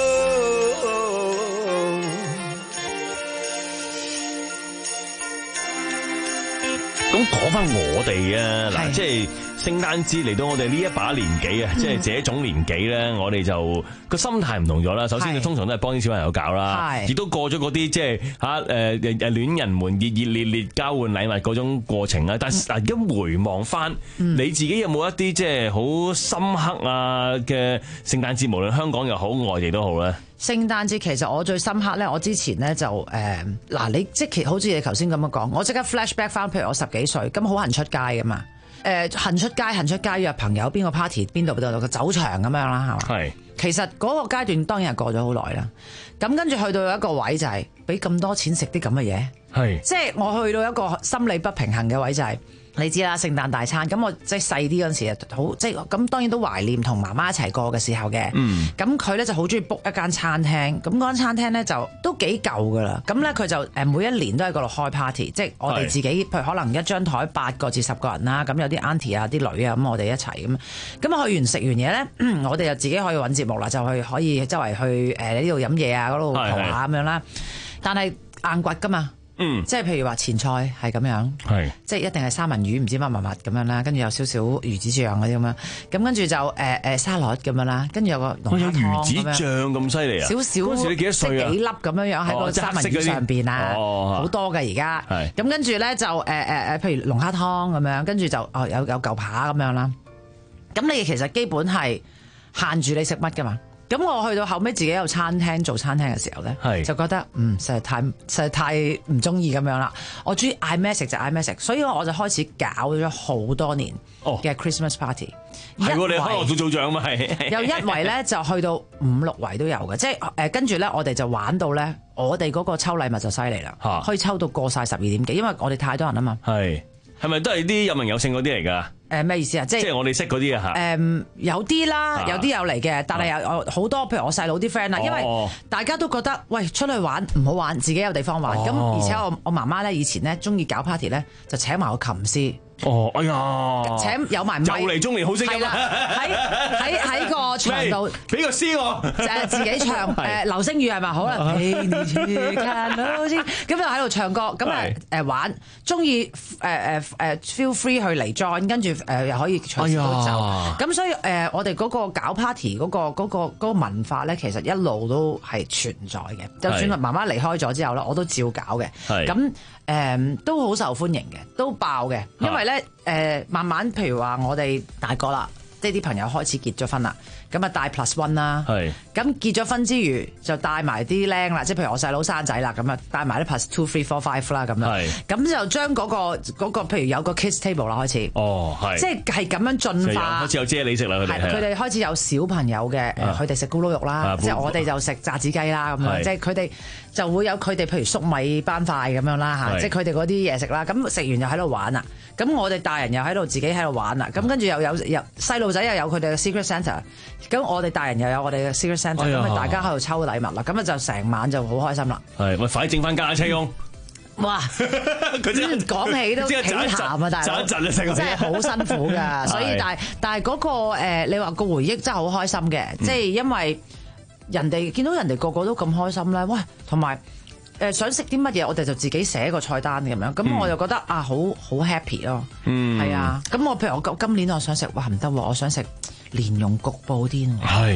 咁講翻我哋啊，嗱，即係聖誕節嚟到我哋呢一把年紀啊，即係這種年紀咧，我哋就個心態唔同咗啦。首先，你通常都係幫啲小朋友搞啦，亦都過咗嗰啲即係嚇誒誒戀人們熱熱烈烈交換禮物嗰種過程啦。但係嗱，而家回望翻，你自己有冇一啲即係好深刻啊嘅聖誕節，無論香港又好，外地都好咧？ 聖誕節其實我最深刻咧，我之前咧就誒嗱、呃，你即係好似你頭先咁樣講，我即刻 flashback 翻，譬如我十幾歲，咁好行出街噶嘛，誒、呃、行出街行出街約朋友邊個 party 邊度邊度個酒場咁樣啦，係嘛？係。其實嗰個階段當然係過咗好耐啦，咁跟住去到有一個位就係俾咁多錢食啲咁嘅嘢，係，即係我去到一個心理不平衡嘅位就係、是。你知啦，聖誕大餐咁我即係細啲嗰陣時啊，好即係咁當然都懷念同媽媽一齊過嘅時候嘅。咁佢咧就好中意 book 一間餐廳，咁嗰間餐廳咧就都幾舊噶啦。咁咧佢就誒每一年都喺嗰度開 party， 即係我哋自己，譬如可能一張台八個至十個人啦，咁有啲 auntie 啊、啲女啊，咁我哋一齊咁。咁去完食完嘢咧，我哋就自己可以揾節目啦，就去可以周圍去誒呢度飲嘢啊，嗰度蒲下咁樣啦。但係硬掘噶嘛。嗯，即係譬如話前菜係咁樣，係即係一定係三文魚唔知乜乜乜咁樣啦，跟住有少少魚子醬嗰啲咁樣，咁跟住就誒誒沙律咁樣啦，跟住有個龍蝦湯咁樣。有魚子醬咁犀利啊！少少嗰陣時你幾多歲啊？即係幾粒咁樣樣喺個三文魚上邊啊，好多嘅而家。係咁跟住咧就誒誒誒，譬如龍蝦湯咁樣，跟住就哦有有嚿扒咁樣啦。咁你其實基本係限住你食乜噶嘛？咁我去到後尾自己有餐廳做餐廳嘅時候咧，就覺得嗯實在太實在太唔中意咁樣啦。我中意嗌咩食就嗌咩食，所以我就開始搞咗好多年嘅 Christmas party。 係喎，你開我做組長嘛係。 有一圍咧就去到五六圍都有嘅，即係誒跟住咧我哋就玩到咧，我哋嗰個抽禮物就犀利啦，可以抽到過晒十二點幾，因為我哋太多人啊嘛。係係咪都係啲有名有姓嗰啲嚟㗎？ 誒咩意思啊？即係即係我哋識嗰啲啊嚇。誒有啲啦，有啲有嚟嘅，但係有好多，譬如我細佬啲 friend 啊，因為大家都覺得喂出去玩唔好玩，自己有地方玩。咁而且我我媽媽咧以前咧中意搞 party 咧，就請埋個琴師。 哦，哎呀， 請有埋咪， 又嚟中年好聲音啊！ 喺喺喺個場度俾個詩我， 就係自己唱誒流星雨係咪？好啦，咁就喺度唱歌，咁啊誒玩，中意誒誒誒 feel free 去嚟 join，跟住誒又可以隨時都走。咁所以誒我哋嗰個搞 party 嗰個嗰個嗰個文化咧，其實一路都係存在嘅。就算媽媽離開咗之後咧，我都照搞嘅。咁誒都好受歡迎嘅，都爆嘅，因為咧誒、呃、慢慢譬如話我哋大個啦，即係啲朋友開始結咗婚啦，咁啊帶 plus one 啦，咁結咗婚之餘就帶埋啲僆啦，即係譬如我細佬生仔啦，咁啊帶埋啲 plus two three four five 啦咁樣，咁就將嗰、嗰個嗰、嗰個譬如有個 kids table 啦開始，哦係，即係係咁樣進化， 開始有啫喱食啦佢哋， 佢哋開始有小朋友嘅誒，佢哋食咕嚕肉啦，即係我哋就食炸子雞啦咁樣，即係佢哋就會有佢哋譬如粟米斑塊咁樣啦嚇，即係佢哋嗰啲嘢食啦，咁食完又喺度玩啦，咁我哋大人又喺度自己喺度玩啦，咁跟住又有又細路仔又有佢哋嘅 secret Santa，咁我哋大人又有我哋嘅 secret Santa，咁咪大家喺度抽禮物啦，咁啊就成晚就好開心啦。 係，咪快啲整翻架車公。 哇！佢真講起都起痰啊，大佬，真係好辛苦㗎。所以但係但係嗰個誒，你話個回憶真係好開心嘅，即係因為人哋見到人哋個個都咁開心咧，喂，同埋誒想食啲乜嘢，我哋就自己寫個菜單咁樣，咁我就覺得啊，好好 happy 咯，係啊。咁我譬如我今年我想食，哇唔得喎，我想食蓮蓉焗布甸喎，係。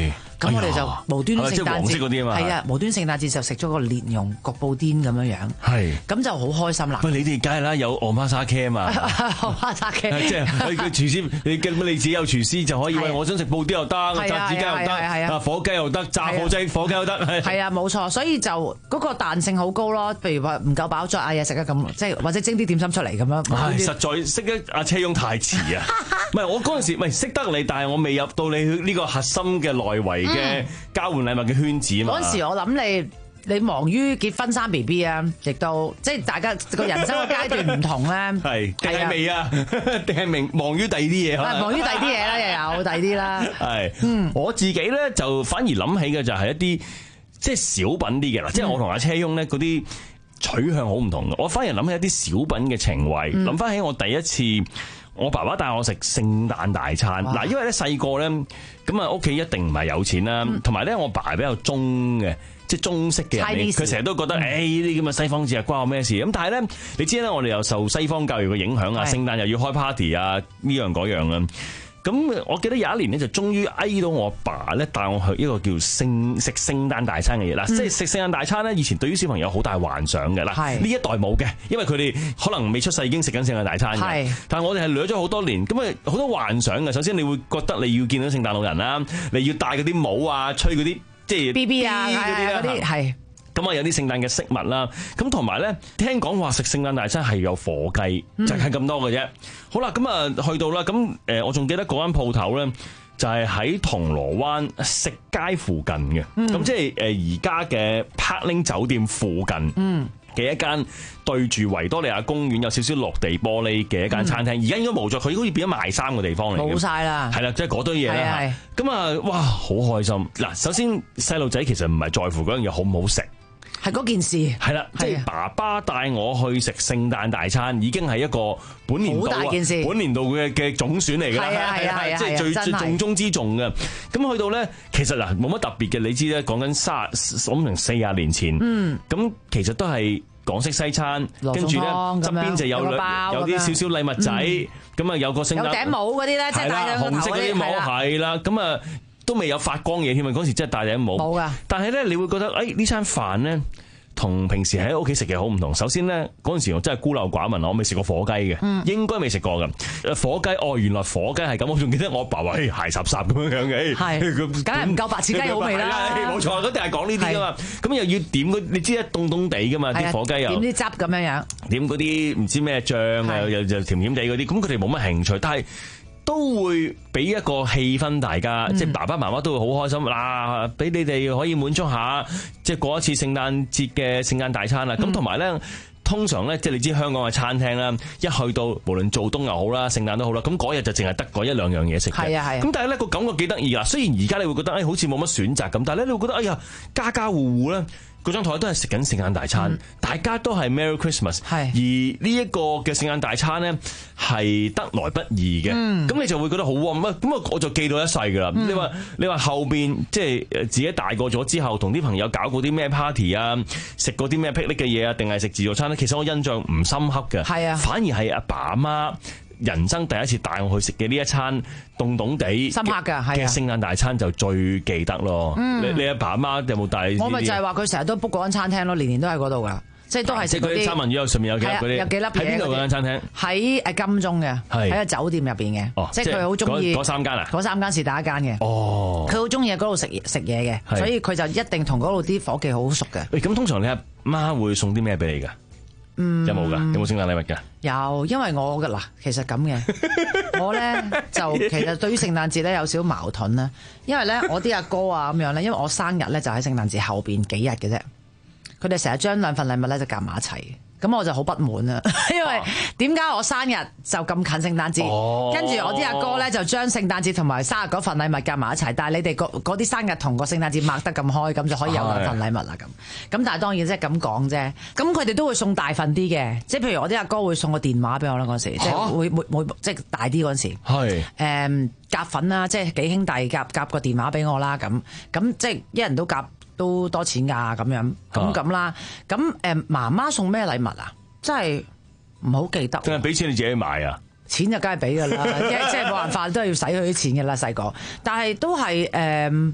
咁我哋就無端係咪即係聖誕黃色嗰啲啊嘛節係啊，無端聖誕節就食咗個蓮蓉焗布甸咁樣樣， 係咁就好開心啦。 喂，你哋梗係啦，有 omakase cam 啊， omakase cam 即係佢廚師，你咁你自己有廚師就可以喂，我想食布甸又得，炸子雞又得，啊火雞又得，炸火雞火雞又得， 係啊冇錯，所以就嗰個彈性好高咯。譬如話唔夠飽再嗌嘢食啊咁，即係或者蒸啲點心出嚟咁樣。 唉，實在識得阿車翁太遲啊！唔係我嗰陣時，唔係識得你，但係我未入到你呢個核心嘅內圍嘅交換禮物嘅圈子嘛。 嗰陣時我諗你。你忙於結婚生 B B 啊，亦都即係大家個人生嘅階段唔同咧。 係定係未啊？定係明忙於第二啲嘢？ 忙於第二啲嘢啦，又有第二啲啦。 係，嗯，我自己咧就反而諗起嘅就係一啲即係小品啲嘅啦，即係我同阿車翁咧嗰啲取向好唔同嘅。我反而諗起一啲小品嘅情懷，諗翻起我第一次。我爸爸帶我食聖誕大餐，嗱，因為咧細個咧，咁啊屋企一定唔係有錢啦，同埋咧我爸比較中嘅，即係中式嘅人，佢成日都覺得，誒呢啲咁嘅西方節日關我咩事？咁但係咧，你知咧，我哋又受西方教育嘅影響啊，聖誕又要開 party 啊，呢樣嗰樣啊。咁我記得有一年咧，就終於嗌到我爸咧帶我去一個叫聖食聖誕大餐嘅嘢啦。即係食聖誕大餐咧，以前對於小朋友好大幻想嘅啦。呢一代冇嘅，因為佢哋可能未出世已經食緊聖誕大餐嘅。但係我哋係掠咗好多年，咁啊好多幻想嘅。首先你會覺得你要見到聖誕老人啦，你要戴嗰啲帽啊，吹嗰啲即係 B B 啊嗰啲係。 咁啊有啲聖誕嘅飾物啦，咁同埋咧聽講話食聖誕大餐係有火雞，嗯、就係咁多嘅啫。好啦，咁啊去到啦，咁誒我仲記得嗰間鋪頭咧，就係喺銅鑼灣食街附近嘅，咁、嗯、即係誒而家嘅柏林酒店附近嘅一間對住維多利亞公園有少少落地玻璃嘅一間餐廳，而家、嗯、應該冇咗，佢好似變咗賣衫嘅地方嚟嘅， 冇晒啦， 係啦，即係嗰堆嘢啦。咁啊，哇，好開心！嗱，首先細路仔其實唔係在乎嗰樣嘢好唔好食。 係嗰件事， 係啦，即係爸爸帶我去食聖誕大餐，已經係一個本年度啊，本年度嘅嘅總選嚟㗎啦，係啊，即係最最重中之重嘅。咁去到咧，其實嗱冇乜特別嘅，你知咧，講緊三我諗成四廿年前，嗯，咁其實都係港式西餐，跟住咧側邊就有兩有啲少少禮物仔，咁啊有個聖誕有頂帽嗰啲咧，即係戴紅色嗰啲帽，係啦，咁啊。都未有發光嘢添啊！嗰時真係戴頂帽，冇噶。但係咧，你會覺得誒呢餐飯咧，同平時喺屋企食嘅好唔同。首先咧，嗰陣時我真係孤陋寡聞，我未食過火雞嘅，嗯、應該未食過㗎。火雞哦，原來火雞係咁。我仲記得我阿爸話誒鞋霎霎咁樣樣嘅，係梗係唔夠白切雞好味啦。 冇錯，一定係講呢啲噶嘛。咁又要點嗰？你知咧凍凍地噶嘛啲火雞又點啲汁咁樣樣，點嗰啲唔知咩醬啊，又又甜甜地嗰啲。咁佢哋冇乜興趣，但係。都會俾一個氣氛，大家、嗯、即係爸爸媽媽都會好開心嗱，俾你哋可以滿足下，即係過一次聖誕節嘅聖誕大餐啦。咁同埋咧，通常咧，即係你知香港嘅餐廳啦，一去到無論做冬又好啦，聖誕都好啦，咁嗰日就淨係得嗰一兩樣嘢食嘅。係啊係。咁但係咧個感覺幾得意啦。雖然而家你會覺得誒、哎、好似冇乜選擇咁，但係咧你會覺得哎呀家家戶戶咧。嗰張台都係食緊聖誕大餐，嗯、大家都係 Merry Christmas，是而呢一個嘅聖誕大餐咧係得來不易嘅，咁、嗯、你就會覺得好喎，咁啊我就記到一世噶啦。嗯、你話你話後邊即係自己大個咗之後，同啲朋友搞過啲咩 party 啊，食過啲咩霹靂嘅嘢啊，定係食自助餐咧？其實我印象唔深刻嘅，係啊，反而係阿爸阿媽。人生第一次帶我去食嘅呢一餐凍凍地深刻㗎嘅聖誕大餐就最記得咯。嗯、你你阿爸阿媽有冇帶？ 我咪就係話佢成日都 book 嗰間餐廳咯，年年都喺嗰度噶，即係都係食嗰啲三文魚有上面有幾粒嗰啲，有幾粒嘢喺邊度嗰間餐廳？喺誒金鐘嘅，喺個酒店入邊嘅。哦，即係佢好中意嗰三間啊？嗰三間是第一間嘅。哦，佢好中意喺嗰度食食嘢嘅，所以佢就一定同嗰度啲伙計好熟嘅。 咁通常你阿媽會送啲咩俾你㗎？嗯，有冇噶？有冇聖誕禮物噶？ 有，因為我嘅嗱，其實咁嘅，我咧就其實對於聖誕節咧有少少矛盾啦。因為咧我啲阿哥啊咁樣咧，因為我生日咧就喺聖誕節後邊幾日嘅啫，佢哋成日將兩份禮物咧就夾埋一齊。咁我就好不滿啊，因為點解我生日就咁近聖誕節，哦、跟住我啲阿哥咧就將聖誕節同埋生日嗰份禮物夾埋一齊，但係你哋嗰啲生日同個聖誕節擘得咁開，咁就可以有兩份禮物啦咁。咁但係當然即係咁講啫，咁佢哋都會送大份啲嘅，即係譬如我啲阿哥會送個電話俾我啦嗰時，即係會每每即係大啲嗰陣時，係誒夾粉啦，即係幾兄弟夾夾個電話俾我啦咁，咁即係一人都夾。都多錢㗎咁樣，咁咁啦，咁誒媽媽送咩禮物啊？真係唔好記得。 真係俾錢你自己買啊？ 錢就梗係俾㗎啦，即係冇辦法都係要使佢啲錢㗎啦細個。但係都係誒、呃，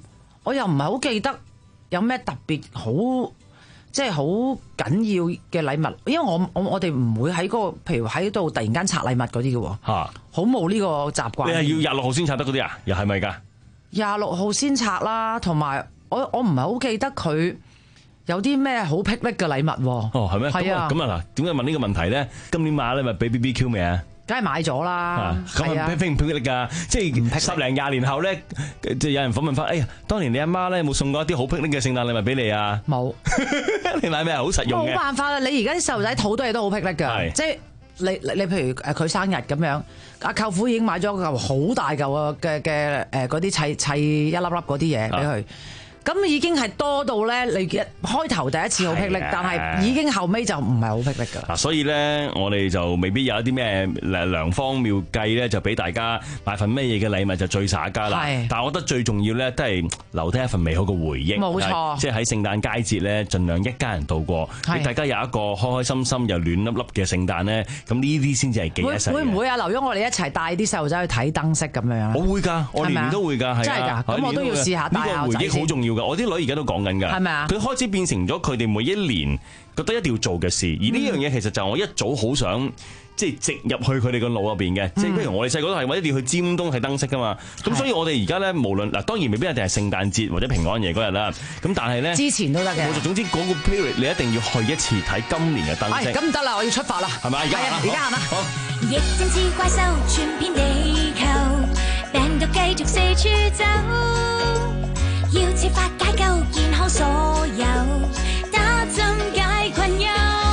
我又唔係好記得有咩特別好，即係好緊要嘅禮物，因為我我我哋唔會喺嗰個，譬如喺度突然間拆禮物嗰啲嘅喎， 嚇， 好冇呢個習慣。 你係要廿六號先拆得嗰啲啊？又係咪㗎？ 廿六號先拆啦，同埋我我唔係好記得佢有啲咩好霹靂嘅禮物喎。 哦，係咩？ 係啊。 咁啊嗱，點解問呢個問題咧？今年買禮物俾 B B Q 未啊？ 梗係買咗啦， 咁啊霹唔霹靂㗎？即係十零廿年後咧，就有人訪問翻，哎呀，當年你阿媽咧有冇送過一啲好霹靂嘅聖誕禮物俾你啊？ 冇。 你買咩啊？好實用嘅。 冇辦法啦！你而家啲細路仔好多嘢都好霹靂㗎，即係你你譬如誒佢生日咁樣，阿舅父已經買咗嚿好大嚿嘅嘅誒嗰啲砌砌一粒粒嗰啲嘢俾佢。咁已經係多到咧，你一開頭第一次好霹靂，但係已經後尾就唔係好霹靂㗎啦。 嗱，所以咧，我哋就未必有一啲咩良方妙計咧，就俾大家買份咩嘢嘅禮物就最耍家啦。但係我覺得最重要咧，都係留低一份美好嘅回憶。 冇錯， 即係喺聖誕佳節咧，盡量一家人度過，俾大家有一個開開心心又暖粒粒嘅聖誕咧。咁呢啲先至係記一世。 會唔會啊？留咗我哋一齊帶啲細路仔去睇燈飾咁樣？ 我會㗎，我年年都會㗎，係啊。 真係㗎，咁我都要試下帶下仔先。 呢個回憶好重要㗎，我啲女而家都講緊㗎， 係咪啊？ 佢開始變成咗佢哋每一年覺得一定要做嘅事，而呢樣嘢其實就我一早好想即係植入去佢哋個腦入邊嘅，即係譬如我哋細個都係，一定要去尖東睇燈飾㗎嘛。咁所以我哋而家咧，無論嗱，當然未必一定係聖誕節或者平安夜嗰日啦。咁但係咧， 之前都得嘅。 總之嗰個 period 你一定要去一次睇今年嘅燈飾。 咁得啦，我要出發啦， 係咪？而家係啊，而家行啦。 好。 疫症似怪獸傳遍地球，病毒繼續四處走，要設法解救健康所有，打針解困憂，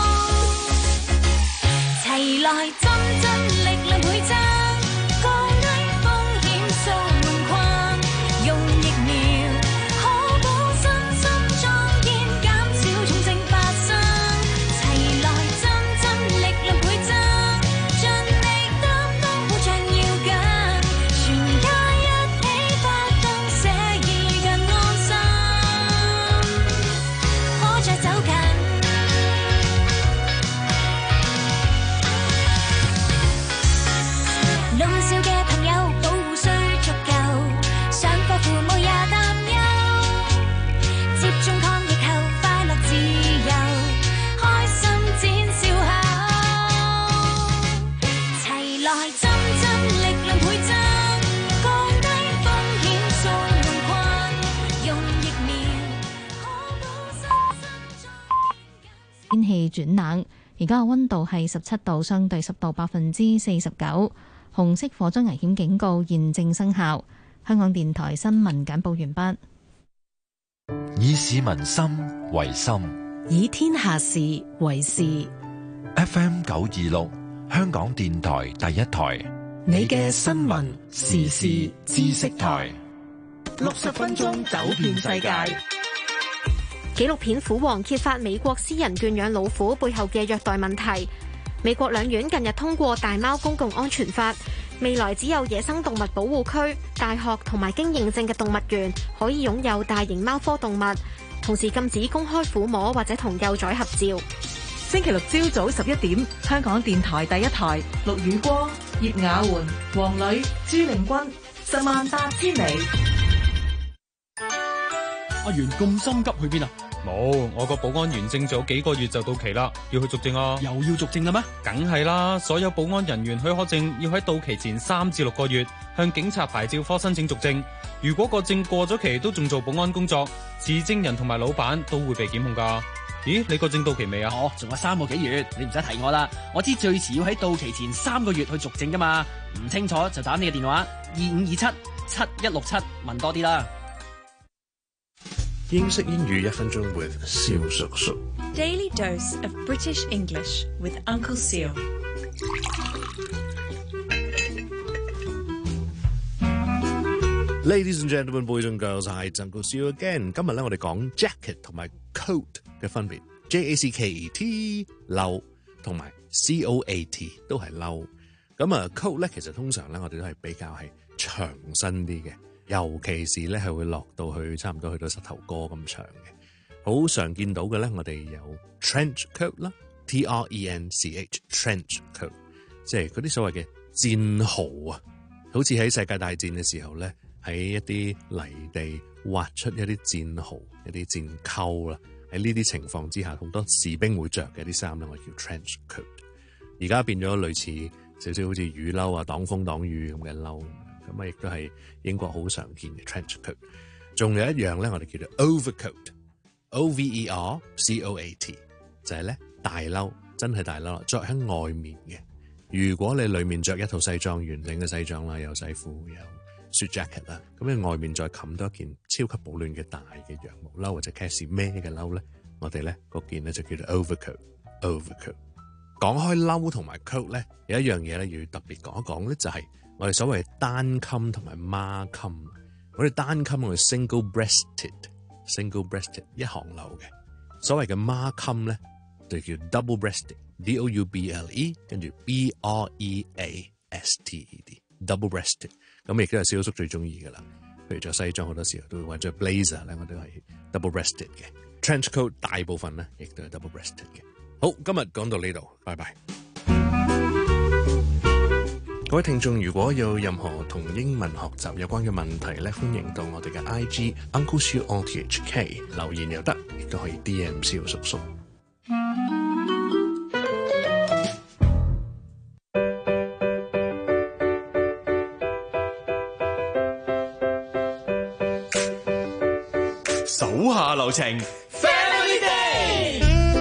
齊來針針力量倍增，降低風險掃門框，用疫苗可保身心壯健，減少重症發生，齊來針針力量倍增，盡力擔當保障要緊，全家一起發動社意更安心，可再走近。弄笑嘅朋友保護需足夠，上課父母也擔憂，接種抗疫後快樂自由，開心展笑口，齊來針針力量倍增，降低風險掃門框，用疫苗可保身心壯。 天氣轉冷，而家嘅溫度係十七度，相對濕度百分之四十九。紅色火災危險警告現正生效。香港電台新聞簡報完畢。 以市民心為心， 以天下事為事。 F M 九二六，香港電台第一台， 你嘅新聞時事知識台， 六十分鐘走遍世界。 紀錄片《虎王》揭發美國私人圈養老虎背後嘅虐待問題。美國兩院近日通過大貓公共安全法，未來只有野生動物保護區、大學同埋經認證嘅動物園可以擁有大型貓科動物，同時禁止公開撫摸或者同幼崽合照。 星期六朝早十一點，香港電台第一台，陸宇光、葉雅媛、黃磊、朱玲君，十萬八千里。 阿元咁心急去邊啊？冇，我個保安員證咗幾個月就到期啦，要去續證啊！又要續證啦咩？梗係啦，所有保安人員許可證要喺到期前三至六個月向警察牌照科申請續證。如果個證過咗期都仲做保安工作，持證人同埋老闆都會被檢控噶。咦，你個證到期未啊？ 哦，仲有三個幾月，你唔使提我啦。我知最遲要喺到期前三個月去續證噶嘛。唔清楚就打你嘅電話二五二七七一六七問多啲啦。 英式英語一分鐘 with 蕭叔叔。 Daily dose of British English with Uncle Seal。 Ladies and gentlemen, boys and girls, I Uncle Seal again。 今日咧我哋講 jacket 同埋 coat 嘅分別。J A C K E T 褸同埋 C O A T 都係褸。咁啊 coat 咧其實通常咧我哋都係比較係長身啲嘅。尤其是咧係會落到去差唔多去到膝頭哥咁長嘅，好常見到嘅咧，我哋有 trench coat 啦 ，T R E N C H trench coat， 即係嗰啲所謂嘅戰壕啊，好似喺世界大戰嘅時候咧， 喺一啲泥地挖出一啲戰壕、一啲戰溝啦。喺呢啲情況之下，好多士兵會着嘅啲衫咧，我叫 trench coat。而家變咗類似少少好似雨褸啊，擋風擋雨咁嘅褸，咁啊亦都係英國好常見嘅 trench coat。仲有一樣咧，我哋叫做 overcoat，O V E R C O A T， 就係咧大褸，真係大褸，着喺外面嘅。如果你裏面着一套西裝，完整嘅西裝啦，有西褲，有雪 jacket 啦，咁你外面再冚多一件超級保暖嘅大嘅羊毛褸或者 cashmere 嘅褸咧，我哋咧嗰件咧就叫做 overcoat。overcoat 講開褸同埋 coat 咧，有一樣嘢咧要特別講一講咧，就係我哋所謂單襟同埋孖襟。我哋單襟我哋 single breasted，single breasted 一行褸嘅。所謂嘅孖襟咧就叫 double breasted，D O U B L E 跟住 B R E A S T E D，double breasted。咁亦都係小叔最中意嘅啦。譬如着西裝好多時候都會揾着 blazer 咧，我都係 double breasted 嘅。trench coat 大部分咧亦都係 double breasted 嘅。好，今日講到呢度，拜拜。各位聽眾，如果有任何同英文學習有關嘅問題咧，歡迎到我哋嘅 I G Uncle Siu on T H K 留言又得，亦都可以 D M 蕭叔叔。 手下留情 ，Family Day。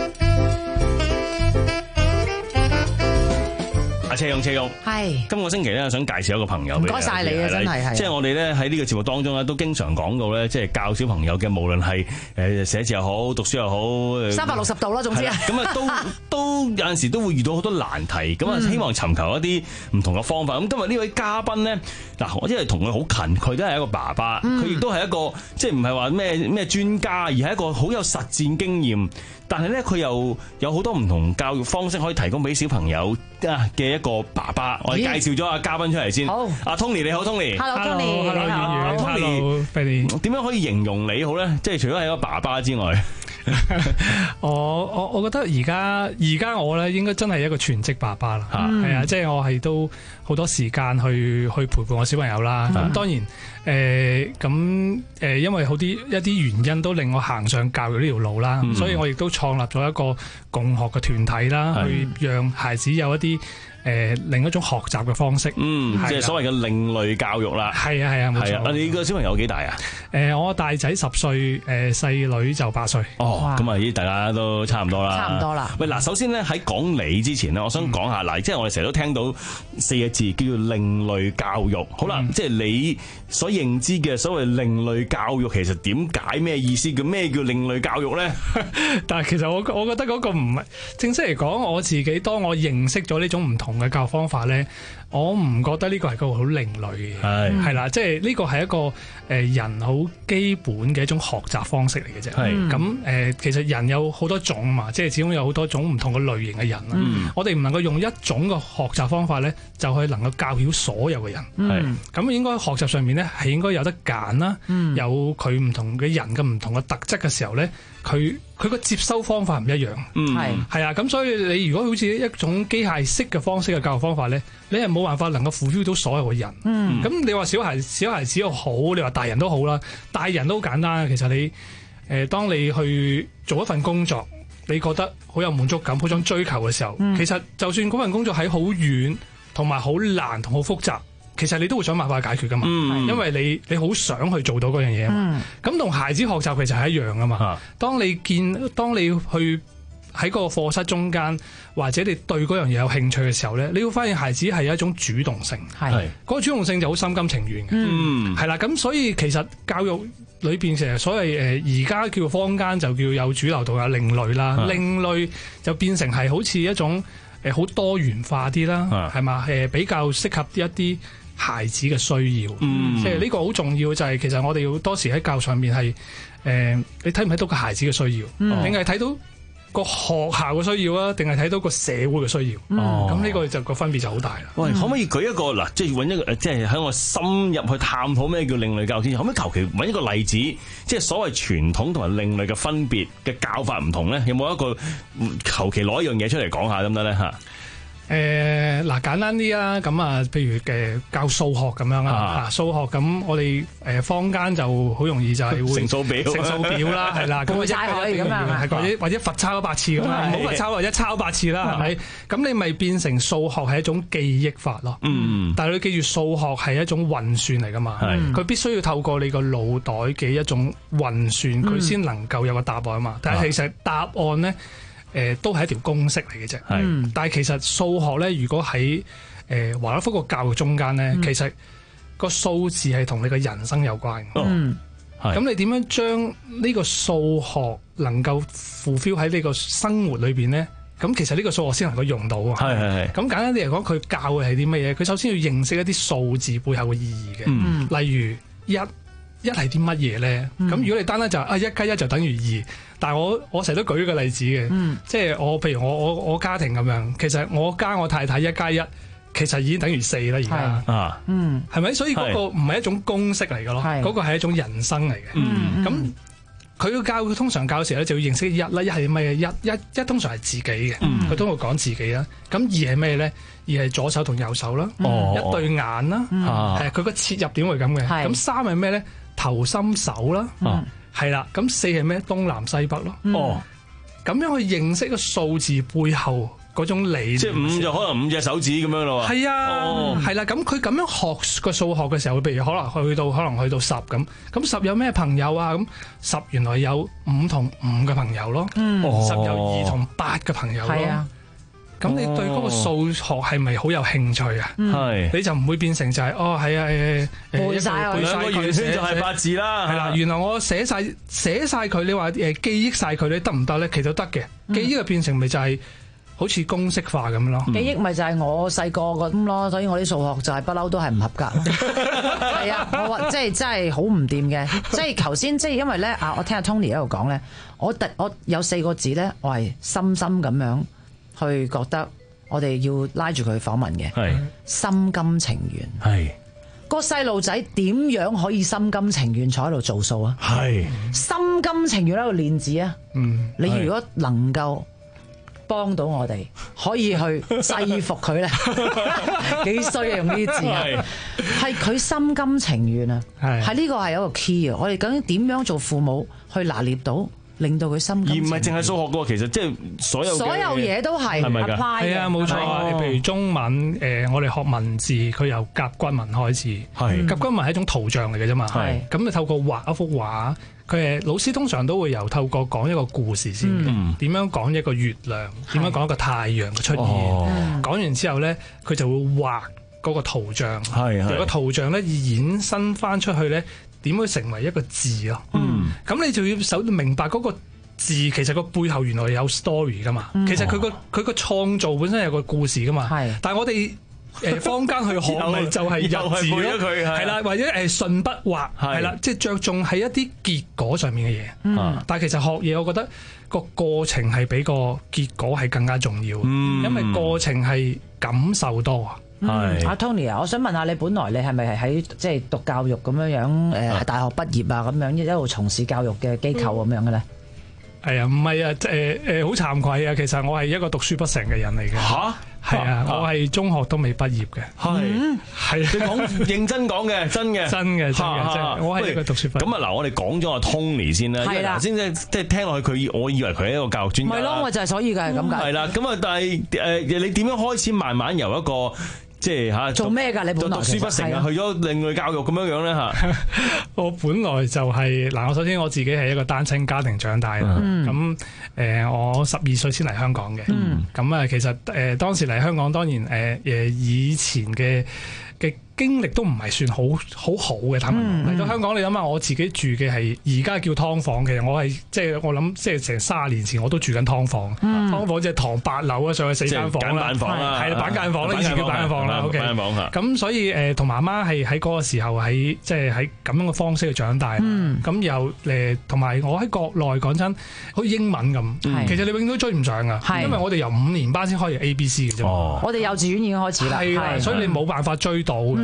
阿車勇，車勇， 係今個星期咧，想介紹一個朋友俾你。 唔該晒你啊，真係係。 即係我哋咧喺呢個節目當中咧，都經常講到咧，即係教小朋友嘅，無論係誒寫字又好，讀書又好， 三百六十度啦，總之啊。 咁啊，都都有陣時都會遇到好多難題，咁啊，希望尋求一啲唔同嘅方法。咁今日呢位嘉賓咧，嗱，我因為同佢好近，佢都係一個爸爸，佢亦都係一個即係唔係話咩咩專家，而係一個好有實戰經驗。但係咧，佢又有好多唔同教育方式可以提供俾小朋友啊嘅一個爸爸。我哋介紹咗阿嘉賓出嚟先。好，阿 Tony 你好 ，Tony。 Hello，Tony，你好。 Tony，點樣可以形容你好咧？即係除咗係一個爸爸之外。 我我我覺得而家而家我咧應該真係一個全職爸爸啦，係啊，即係我係都好多時間去去陪伴我小朋友啦。咁當然誒咁誒，因為好啲一啲原因都令我行上教育呢條路啦，所以我亦都創立咗一個共學嘅團體啦，去讓孩子有一啲誒另一種學習嘅方式。 嗯，即係所謂嘅另類教育啦。 係啊係啊，冇錯。 啊，你個小朋友幾大啊？ 誒，我大仔十歲，誒細女就八歲。 哦，咁啊，依大家都差唔多啦。 差唔多啦。 喂，嗱，首先咧喺講你之前咧，我想講下嗱，即係我哋成日都聽到四個字叫做另類教育。好啦，即係你所認知嘅所謂另類教育，其實點解咩意思？叫咩叫另類教育咧？ 但係其實我我覺得嗰個唔係正式嚟講，我自己當我認識咗呢種唔同嘅教育方法咧，我唔覺得呢個係個好另類嘅，係係啦，即係呢個係一個誒人好基本嘅一種學習方式嚟嘅啫。係咁誒，其實人有好多種嘛，即係始終有好多種唔同嘅類型嘅人啦。嗯、我哋唔能夠用一種嘅學習方法咧，就去能夠教曉所有嘅人。係咁、嗯、應該學習上面咧係應該有得揀啦，嗯、有佢唔同嘅人嘅唔同嘅特質嘅時候咧，佢佢個接收方法唔一樣。係係啊，咁所以你如果好似一種機械式嘅方式嘅教育方法咧，你係冇辦法能夠 fulfill 到所有嘅人。嗯，咁你話小孩小孩子又好，你話大人都好啦，大人都好簡單。其實你誒、呃，當你去做一份工作，你覺得好有滿足感、好想追求嘅時候，嗯、其實就算嗰份工作喺好遠、同埋好難、同好複雜，其實你都會想辦法解決噶嘛。嗯、因為你你好想去做到嗰樣嘢啊嘛。咁同、嗯、孩子學習其實係一樣噶嘛。啊、當你見，當你去喺個課室中間，或者你對嗰樣嘢有興趣嘅時候咧，你會發現孩子係有一種主動性，係嗰個主動性就好心甘情願嘅，嗯，係啦。咁所以其實教育裏邊成日所謂誒而家叫坊間就叫有主流同有另類啦，的另類就變成係好似一種誒好多元化啲啦，係嘛誒比較適合一啲孩子嘅需要，嗯，即係呢個好重要就係其實我哋要多時喺教上面係誒你睇唔睇到個孩子嘅需要，定係睇到個學校嘅需要啊，定係睇到個社會嘅需要？哦，咁呢個就個分別就好大啦。 喂，可唔可以舉一個嗱，即係揾一個，即係喺我深入去探討咩叫另類教育先？可唔可以求其揾一個例子？即係所謂傳統同埋另類嘅分別嘅教法唔同咧？有冇一個求其攞一樣嘢出嚟講下得唔得咧？嚇？ 誒嗱、呃、簡單啲啦，咁啊，譬如誒教數學咁樣啊，數學咁我哋誒坊間就好容易就係會乘數表， 乘數表啦，係啦，咁猜可以咁啊， 或者或者罰抄一百次咁啊，唔好罰抄或者抄一百次啦，係咪？咁你咪變成數學係一種記憶法咯。嗯，但係你記住數學係一種運算嚟噶嘛，佢必須要透過你個腦袋嘅一種運算，佢先能夠有個答案啊嘛。但係其實答案咧。誒、呃、都係一條公式嚟嘅啫，嗯、但係其實數學咧，如果喺誒華德福個教育中間咧，嗯、其實個數字係同你嘅人生有關嘅。嗯，咁你點樣將呢個數學能夠 fulfill 喺呢個生活裏邊咧？咁其實呢個數學先能夠用到啊。係係係。咁簡單啲嚟講，佢教嘅係啲乜嘢？佢首先要認識一啲數字背後嘅意義嘅，嗯、例如一。一係啲乜嘢咧？咁、嗯、如果你單單就啊一加一就等於二，但係我我成日都舉一個例子嘅，嗯、即係我譬如我我我家庭咁樣，其實我加我太太一加一，其實已經等於四啦而家啊，嗯，係咪？所以嗰個唔係一種公式嚟嘅咯，嗰個係一種人生嚟嘅。咁佢個教佢通常教嘅時候咧，就要認識一啦，一係咩嘢？一一一通常係自己嘅，佢、嗯、都會講自己啦。咁二係咩咧？二係左手同右手啦，哦、一對眼啦，係佢個切入點會咁嘅。咁三係咩咧？頭心手啦，係啦、嗯，咁四係咩？東南西北咯。哦，咁樣去認識個數字背後嗰種理念，即係五就可能五隻手指咁樣咯。係啊，係啦、哦，咁佢咁樣學個數學嘅時候，譬如可能去到可能去到十咁，咁十有咩朋友啊？咁十原來有五同五嘅朋友咯，嗯、十有二同八嘅朋友咯。咁你對嗰個數學係咪好有興趣啊？係、嗯，你就唔會變成就係、是、哦，係啊，誒，背晒兩個圓圈就係八字啦。 係啦，原來我寫晒寫晒佢，你話誒記憶晒佢咧得唔得咧？其實得嘅，記憶就變成咪就係好似公式化咁咯。 記憶咪就係我細個咁咯，所以我啲數學就係不嬲都係唔合格。係啊，我話即係真係好唔掂嘅。即係頭先即係因為咧啊，我聽阿 Tony 喺度講咧，我特我有四個字咧，我係深深咁樣。去覺得我哋要拉住佢訪問嘅，係心甘情願。係個細路仔點樣可以心甘情願坐喺度做數啊？係心甘情願喺度練字啊！嗯，你如果能夠幫到我哋，可以去制服佢咧，幾衰啊！用呢啲字啊，係佢心甘情願啊！係呢個係一個 key 啊！我哋究竟點樣做父母去拿捏到？令到佢心甘情願， 而唔係淨係數學嘅，其實即係所有所有嘢都係係咪㗎？ 係啊，冇錯啊！你譬如中文，誒，我哋學文字，佢由甲骨文開始，係甲骨文係一種圖像嚟嘅啫嘛。係咁，你透過畫一幅畫，佢係老師通常都會由透過講一個故事先嘅，點樣講一個月亮，點樣講一個太陽嘅出現，講完之後咧，佢就會畫嗰個圖像，係係個圖像咧衍生翻出去咧。點會成為一個字咯？嗯，咁你就要首明白嗰個字其實個背後原來有 story 噶嘛。嗯、其實佢個佢個創造本身有個故事噶嘛。係是，但係我哋誒坊間去學咪就係入字咯，係啦，或者誒順筆畫係啦，即係着重喺一啲結果上面嘅嘢。嗯、但係其實學嘢，我覺得個過程係比個結果係更加重要。嗯、因為過程係感受多啊。 係阿 Tony 啊，我想問下你，本來你係咪係喺即係讀教育咁樣樣誒，大學畢業啊咁樣一路從事教育嘅機構咁樣嘅咧？ 係啊，唔係啊，誒誒，好慚愧啊！其實我係一個讀書不成嘅人嚟嘅。吓？係啊，我係中學都未畢業嘅。係係， 你講認真講嘅，真嘅， 真嘅，真嘅，真嘅。我係一個讀書不成。咁啊，嗱，我哋講咗阿 Tony 先啦。係啦，先即即係聽落去，佢我以為佢係一個教育專家。 係咯，我就係所以嘅係咁解。 係啦，咁啊，但係誒，你點樣開始慢慢由一個？即係嚇做咩㗎？你本來讀書不成啊，去咗另類教育咁樣樣咧嚇。 我本來就係嗱，我首先我自己係一個單親家庭長大啦。咁誒，我十二歲先嚟香港嘅。咁啊，其實誒當時嚟香港，當然誒誒以前嘅嘅經歷都唔係算好好好嘅。坦白講，嚟到香港，你諗下，我自己住嘅係而家叫劏房，其實我係即係我諗，即係成卅年前我都住緊劏房。劏房即係唐八樓啊，上去四間房啦，係啦，板間房啦，以前叫板間房啦。OK，咁所以誒，同媽媽係喺嗰個時候喺即係喺咁樣嘅方式去長大。咁又誒，同埋我喺國內講真，好似英文咁，其實你永遠都追唔上噶，因為我哋由五年班先開始 A B C 嘅啫。 我哋幼稚園已經開始啦， 係啦，所以你冇辦法追到嘅。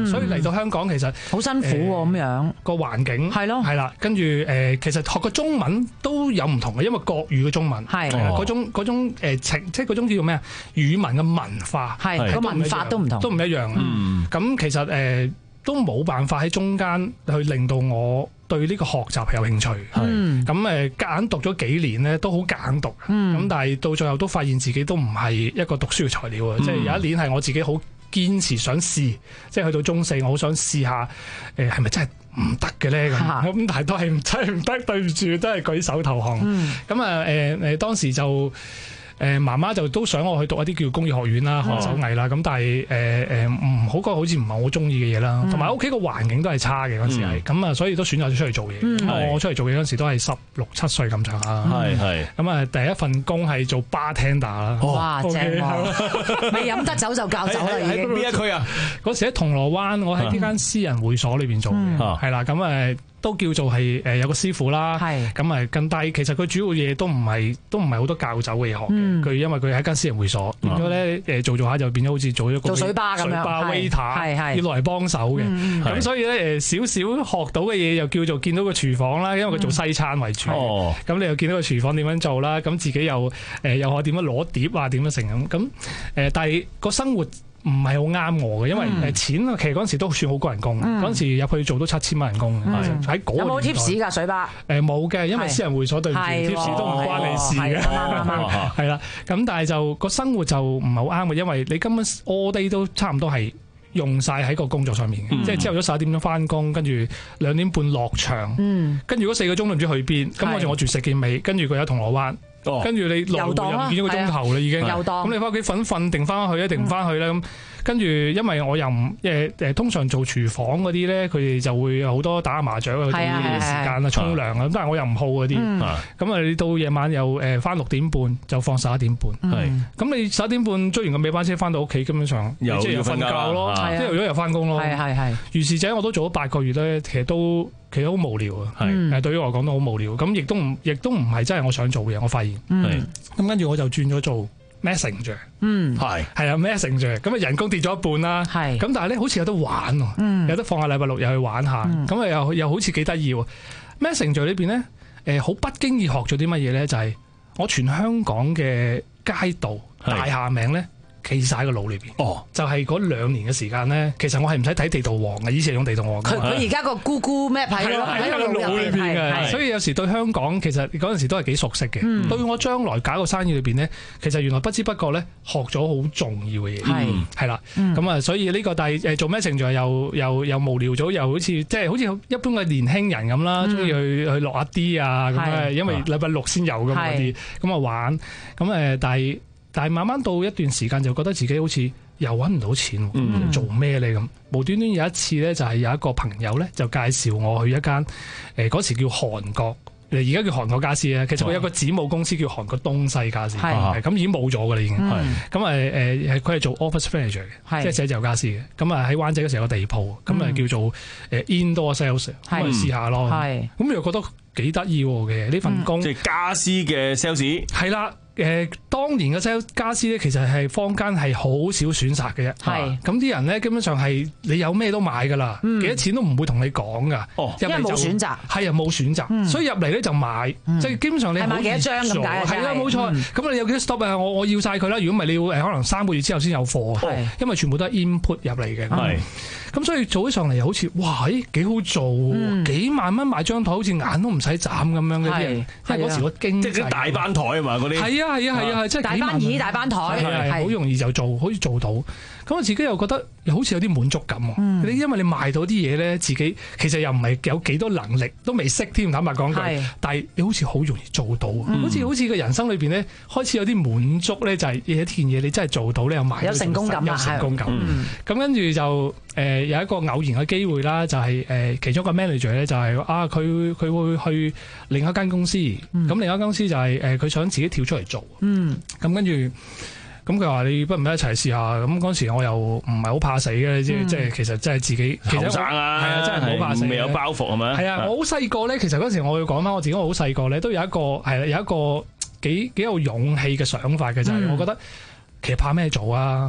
嘅，所以嚟到香港其實好辛苦喎咁樣個環境係咯， 係啦，跟住誒其實學個中文都有唔同嘅，因為國語嘅中文係嗰種嗰種誒情，即係嗰種叫做咩啊語文嘅文化係個文化都唔同， 都唔一樣。咁其實誒都冇辦法喺中間去令到我對呢個學習係有興趣。咁誒夾硬讀咗幾年咧，都好夾硬讀。咁但係到最後都發現自己都唔係一個讀書嘅材料啊！即係有一年係我自己好堅持想試，即係去到中四，我好想試下誒係咪真係唔得嘅咧咁。咁但係都係真係唔得，對唔住，都係舉手投降。咁啊誒誒當時就。誒媽媽就都想我去讀一啲叫工業學院啦，學手藝啦，咁、哦、但係誒誒唔好個好似唔係我中意嘅嘢啦，同埋屋企個環境都係差嘅嗰陣時係，咁啊、嗯、所以都選擇咗出嚟做嘢。嗯、我出嚟做嘢嗰陣時都係十六七歲咁上下，係係。咁啊第一份工係做 bartender 啦， 哇正喎！未飲得酒就教酒啦已經。 邊一區啊？ 嗰時喺銅鑼灣，我喺呢間私人會所裏邊做嘅，係啦咁誒。都叫做係誒有個師傅啦，咁啊更低。其實佢主要嘢都唔係都唔係好多教酒嘅嘢學嘅。佢因為佢係一間私人會所，變咗咧誒做做下就變咗好似做一個做水吧咁樣， 水吧 waiter 要落嚟幫手嘅。咁所以咧誒少少學到嘅嘢又叫做見到個廚房啦，因為佢做西餐為主。咁你又見到個廚房點樣做啦？咁自己又誒又可點樣攞碟啊？點樣成咁？咁誒但係個生活唔係好啱我嘅，因為誒錢其實嗰陣時都算好高人工，嗰陣時入去做都七千蚊人工。喺嗰個年代有冇貼士㗎水吧？誒冇嘅，因為私人會所對唔住，貼士都唔關你事嘅。係啦，咁但係就個生活就唔係好啱嘅，因為你根本 all day 都差唔多係用晒喺個工作上面嘅，即係朝頭早十一點鐘翻工，跟住兩點半落場，跟住嗰四個鐘都唔知去邊。咁我仲我住石硤尾，跟住佢喺銅鑼灣。跟住你來回又唔見咗個鐘頭啦，已經。咁你翻屋企瞓瞓定翻去，一定唔翻去咧？咁跟住，因為我又唔誒誒，通常做廚房嗰啲咧，佢哋就會有好多打麻雀啊，啲時間啊，沖涼啊。咁但係我又唔好嗰啲。咁啊，你到夜晚又誒翻六點半，就放十一點半。咁你十一點半追完個尾班車翻到屋企，基本上即係又瞓覺咯，即係如果又翻工咯。係係係。如是者我都做咗八個月咧，其實都。其實好無聊啊，係誒對於我嚟講都好無聊，咁亦都唔亦都唔係真係我想做嘅嘢，我發現。係咁跟住我就轉咗做 Messenger，嗯係係啊 Messenger，咁啊人工跌咗一半啦，係咁但係咧好似有得玩喎，嗯有得放下禮拜六又去玩下，咁啊又又好似幾得意喎。Messenger 呢邊咧誒好不經意學咗啲乜嘢咧，就係我全香港嘅街道大廈名咧。企晒喺個腦裏邊，哦，就係嗰兩年嘅時間咧。其實我係唔使睇地圖王嘅，以前用地圖王。 佢佢而家個 Google Map 喺喺個腦裏邊嘅， 所以有時對香港其實嗰陣時都係幾熟悉嘅。嗯、對我將來搞個生意裏邊咧，其實原來不知不覺咧學咗好重要嘅嘢。係係啦，咁啊，所以呢、呢個但係誒做咩程序又又又無聊咗，又好似即係好似一般嘅年輕人咁啦，中意、嗯、去去落下啲啊咁啊，因為禮拜六先有咁嗰啲，咁啊玩咁誒，但係。但係慢慢到一段時間就覺得自己好似又揾唔到錢，嗯、做咩咧咁？無端端有一次咧，就係有一個朋友咧就介紹我去一間誒嗰時叫韓國，而家叫韓國家私咧。其實佢有個子母公司叫韓國東西家私，咁、嗯、已經冇咗㗎啦已經。咁誒誒佢係做 office furniture 嘅，即係寫字樓家私嘅。咁啊喺灣仔嗰時有個地鋪，咁啊、嗯、叫做誒 indoor sales，咁去試下咯。咁又覺得幾得意嘅呢份工， 即係家私嘅 sales。係啦。誒、呃，當年嘅 sales 家私咧，其實係坊間係好少選擇嘅啫。係咁啲人咧，基本上係你有咩都買噶啦，幾、嗯、多錢都唔會同你講噶。哦，因為冇選擇，係啊冇選擇，嗯、所以入嚟咧就買，嗯、即係基本上你係買幾多張咁解？係啦，冇錯。咁、嗯、你有幾多 stop 啊？我我要晒佢啦。如果唔係，你要誒可能三個月之後先有貨。係，因為全部都係 input 入嚟嘅。係。咁所以做起上嚟又好似哇，咦幾好做，嗯、幾萬蚊買張台，好似眼都唔使眨咁樣嘅啲人，即係嗰時個經濟， 即係大班台啊嘛嗰啲， 係啊係啊係啊係，即係大班椅大班台， 係好容易就做，可以做到。咁我自己又覺得又好似有啲滿足感喎。嗯、因為你賣到啲嘢咧，自己其實又唔係有幾多能力，都未識添。坦白講句，但係你好似好容易做到，嗯、好似好似個人生裏邊咧，開始有啲滿足咧，就係有一件嘢你真係做到咧，又賣到有成功感，有成功感。咁跟住就誒、呃、有一個偶然嘅機會啦，就係、是、誒、呃、其中一個 manager 咧，就係、是、啊佢佢會去另一間公司，咁、嗯、另一間公司就係誒佢想自己跳出嚟做。嗯，咁跟住。咁佢話你不唔不一齊試下？咁嗰時我又唔係好怕死嘅，即係即係其實真係自己後生啊，係啊，真係唔好怕死， 未有包袱係咪？ 係啊，我好細個咧，其實嗰時我要講翻我自己，我好細個咧，都有一個係啦，有一個幾幾有勇氣嘅想法嘅，就係、是、我覺得其實怕咩做啊？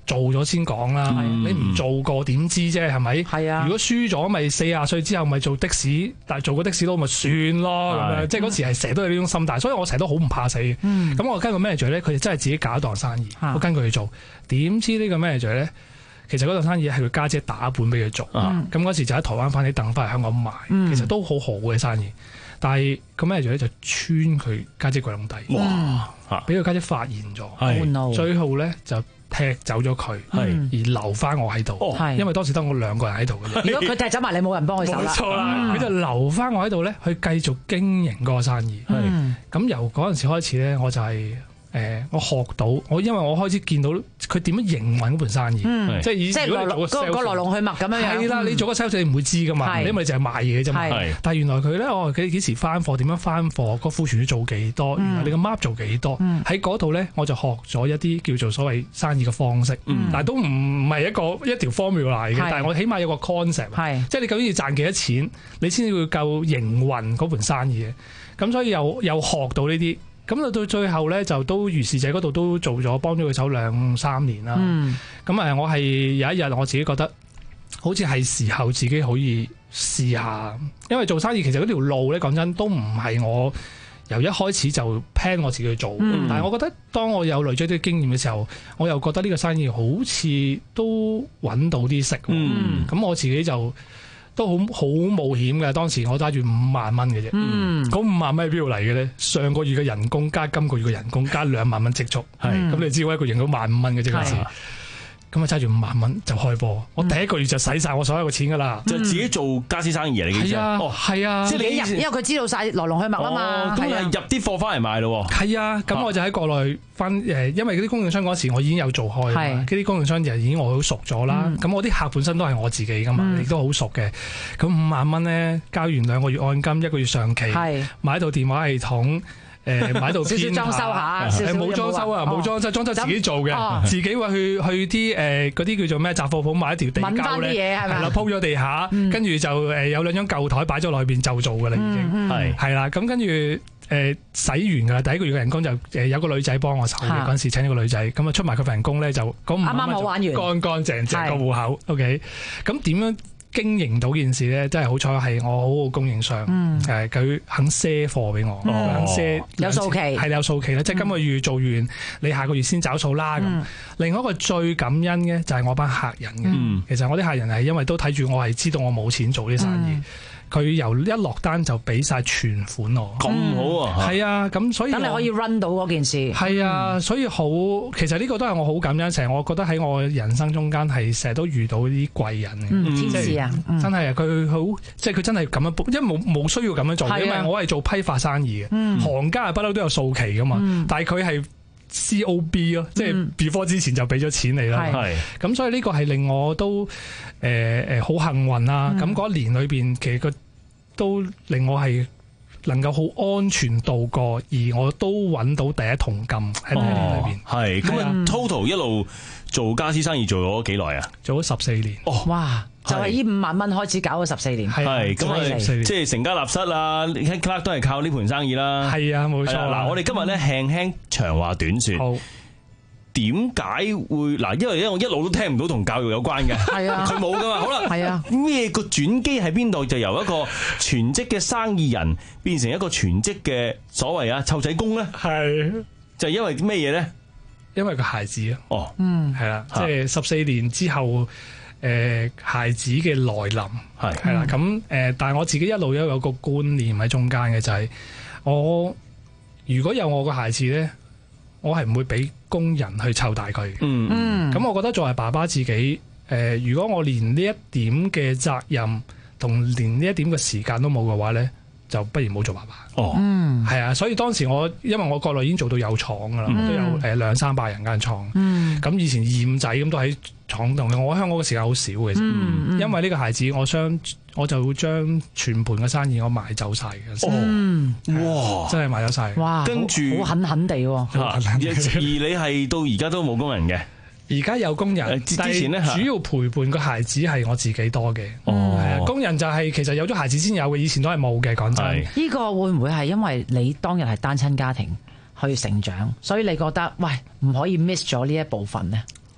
做咗先講啦，你唔做過點知啫，係咪？係啊。如果輸咗咪四十歲之後咪做的士，但係做個的士佬咪算咯咁樣。即係嗰時係成日都有呢種心態，所以我成日都好唔怕死嘅。咁、嗯、我跟個 manager 咧，佢哋真係自己搞一檔生意，啊、我跟佢去做。點知呢個 manager 咧，其實嗰檔生意係佢家姐打本俾佢做。咁嗰、嗯、時就喺台灣翻啲凳翻嚟香港賣，嗯、其實都好好嘅生意。但係咁 manager 咧就穿佢家姐櫃籠底，哇！俾佢家姐發現咗，最後咧就踢走咗佢，而留翻我喺度。因為當時得我兩個人喺度嘅啫。 如果佢踢走埋你，冇人幫佢手啦。 冇錯啦，佢就留翻我喺度咧，去繼續經營嗰個生意。咁由嗰陣時開始咧，我就係。誒，我學到我，因為我開始見到佢點樣營運嗰盤生意， 嗯、 即係以前如果你做個個來龍去脈咁樣樣， 係啦，你做個 sales 你唔會知噶嘛，因為你淨係賣嘢啫嘛。但係原來佢咧，我佢幾時翻貨，點樣翻貨，個庫存要做幾多，原來你個 mark 做幾多，喺嗰度咧我就學咗一啲叫做所謂生意嘅方式，嗯、但係都唔係一個一條 formula 嚟嘅，但係我起碼有個 concept，即係你究竟要賺幾多錢，你先至會夠營運嗰盤生意嘅。咁所以又又學到呢啲。咁到到最後咧，就都如是者嗰度都做咗，幫咗佢手兩三年啦。咁誒、嗯，我係有一日我自己覺得，好似係時候自己可以試下，因為做生意其實嗰條路咧，講真都唔係我由一開始就 plan 我自己去做。嗯、但係我覺得，當我有累積啲經驗嘅時候，我又覺得呢個生意好似都揾到啲食。咁、嗯、我自己就。都好好冒險嘅，當時我揸住五萬蚊嘅啫，嗰、嗯、五萬蚊係邊度嚟嘅咧？上個月嘅人工加今個月嘅人工加兩萬蚊積蓄，咁是你知我一個月都萬五蚊嘅啫嗰時。咁啊揸住五萬蚊就開波，我第一個月就使晒我所有嘅錢噶啦， 就自己做家私生意嚟嘅。 係啊，係啊， 即係你入，因為佢知道晒來龍去脈啊嘛， 咁係入啲貨翻嚟賣咯。 係啊，咁我就喺國內翻誒，因為嗰啲供應商嗰時我已經有做開，嗰啲供應商就已經我好熟咗啦。咁我啲客本身都係我自己噶嘛，亦都好熟嘅。咁五萬蚊咧，交完兩個月按金，一個月上期，買到電話系統。誒買到少少裝修下， 冇裝修啊，冇裝修，裝修自己做嘅，自己話去去啲誒嗰啲叫做咩雜貨鋪買一條地膠咧，係啦，鋪咗地下，跟住就誒有兩張舊台擺咗落去邊就做㗎啦，已經係係啦，咁跟住誒使完㗎啦，第一個月嘅人工就誒有個女仔幫我手嘅，嗰陣時請咗個女仔，咁啊出埋佢份人工咧就啱啱好玩完， 乾乾淨淨個戶口 ，OK，咁點樣經營到件事咧，真係好彩係我好好供應商，誒佢肯賒貨俾我，肯賒有數期， 係有數期啦，即係今個月做完，你下個月先找數啦咁。另外一個最感恩嘅就係我班客人嘅，其實我啲客人係因為都睇住我係知道我冇錢做啲生意。佢由一落單就俾晒全款我， 咁好啊！ 係啊，咁所以等你可以 run 到嗰件事。 係啊，所以好，其實呢個都係我好感恩。成日我覺得喺我人生中間係成日都遇到啲貴人嘅， 天使啊！ 真係啊，佢好，即係佢真係咁樣，因為冇冇需要咁樣做，因為我係做批發生意嘅，行家係不嬲都有數期噶嘛，但係佢係 C O B 咯，即係 before 之前就俾咗錢你啦。係咁，所以呢個係令我都誒誒好幸運啦。咁嗰一年裏邊，其實佢都令我係能夠好安全度過，而我都揾到第一桶金喺呢年裏邊。 係咁啊，total 一路做家私生意做咗幾耐啊？ 做咗十四年。 哦， 哇！就係呢五萬蚊開始搞咗十四年。 係咁啊，即係成家立室啊 ，Clark 都係靠呢盤生意啦。 係啊，冇錯。 嗱，我哋今日咧輕輕長話短說。好。點解會嗱？因為咧，我一路都聽唔到同教育有關嘅，係啊，佢冇噶嘛。好啦，係啊，咩個轉機喺邊度？就由一個全職嘅生意人變成一個全職嘅所謂啊湊仔公咧？係就係因為咩嘢咧？ 因為個孩子啊。哦， 嗯， 係啦，即係十四年之後，誒，孩子嘅來臨係係啦。咁誒，但係我自己一路都有個觀念喺中間嘅，就係我如果有我個孩子咧，我係唔會俾工人去湊大佢。嗯嗯，咁我覺得作為爸爸自己，誒、呃，如果我連呢一點嘅責任同連呢一點嘅時間都冇嘅話咧，就不如唔好做爸爸。哦，嗯，係啊，所以當時我因為我國內已經做到有廠噶啦，嗯、都有誒兩三百人間廠。嗯，咁以前二五仔咁都喺廠度嘅，我喺香港嘅時間好少嘅。嗯嗯，因為呢個孩子，我想我就會將全盤嘅生意我賣走晒嘅。 嗯， 哇， 真係賣走晒。 哇， 跟住好狠狠地喎。 而你係到而家都冇工人嘅。 而家有工人，之前咧主要陪伴個孩子係我自己多嘅。哦，係啊，工人就係其實有咗孩子先有嘅，以前都係冇嘅。講真， 呢個會唔會係因為你當日係單親家庭去成長，所以你覺得喂唔可以 miss 咗呢一部分呢？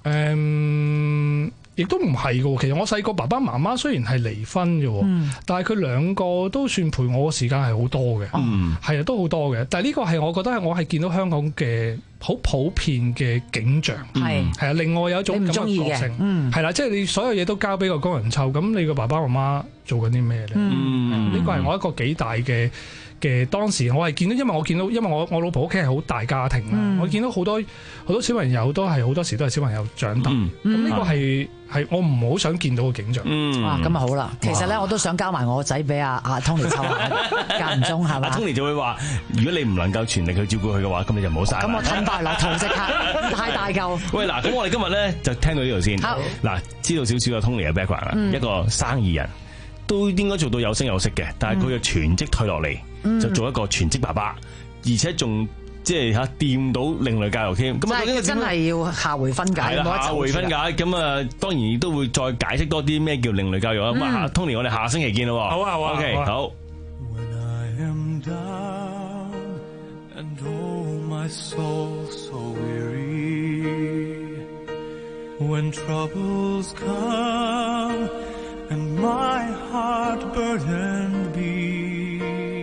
誒，亦都唔係嘅。其實我細個爸爸媽媽雖然係離婚嘅，嗯、但係佢兩個都算陪我嘅時間係好多嘅，係啊、嗯，都好多嘅。但係呢個係我覺得係我係見到香港嘅好普遍嘅景象，係係啊。另外有一種咁嘅個性，係啦，即係你所有嘢都交俾個工人湊，咁你個爸爸媽媽做緊啲咩咧？呢個係我一個幾大嘅。嘅當時我係見到，因為我見到，因為我我老婆屋企係好大家庭啦，嗯、我見到好多好多小朋友都係好多時都係小朋友長大，咁呢、嗯、個係係我唔好想見到嘅景象。 嗯、哇，咁啊好啦，其實咧我都想交埋我個仔俾阿阿 Tony 湊下，間唔中係嘛？ Tony 就會話：如果你唔能夠全力去照顧佢嘅話，咁你就唔好晒。 咁我吞大落肚即刻，太大嚿。 喂，嗱，咁我哋今日咧就聽到呢度先。嗱好，知道少少嘅 Tony 嘅 background 啦，嗯、一個生意人。都應該做到有聲有色嘅，但係佢嘅全職退落嚟，嗯、就做一個全職爸爸，而且仲即係吓掂到另類教育添。咁啊， 真係要下回分解。 係啦，下回分解。咁啊，當然都會再解釋多啲咩叫另類教育啊。咁啊、嗯、，Tony， 我哋下星期見咯。好啊，好啊。OK，好。好。When I am down and oh my soul so weary, when troubles come and my heart burdened be,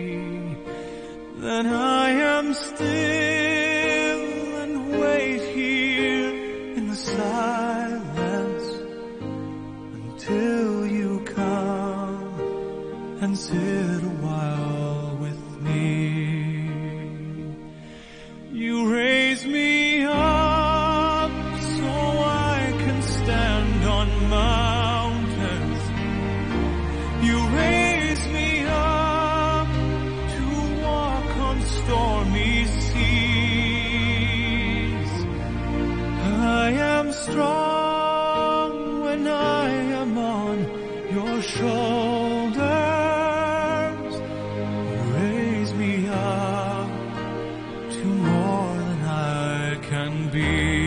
then I am still and wait here in the silence until you come and sit a while with me. You raise me up so I can stand on mountains. You raise me up to walk on stormy seas. I am strong when I am on your shoulders. You raise me up to more than I can be.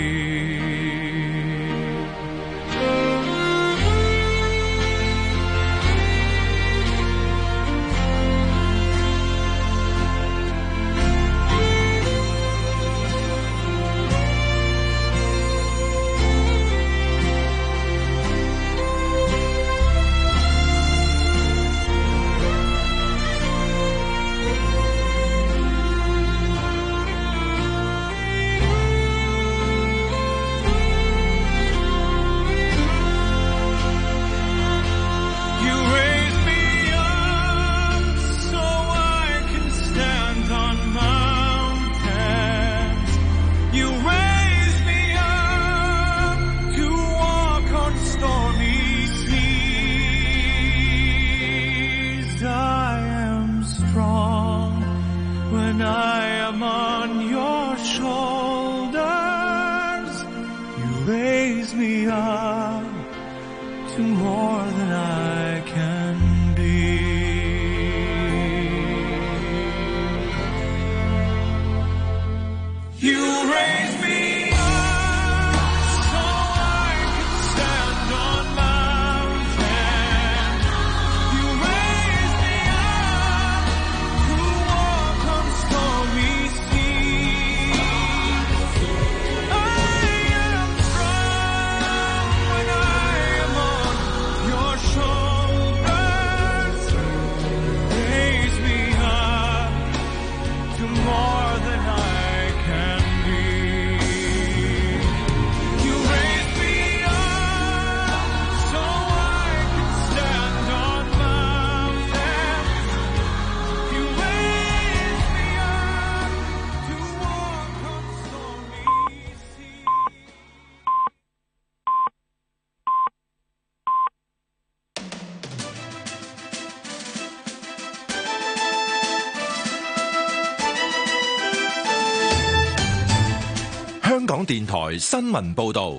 香港電台新聞報道，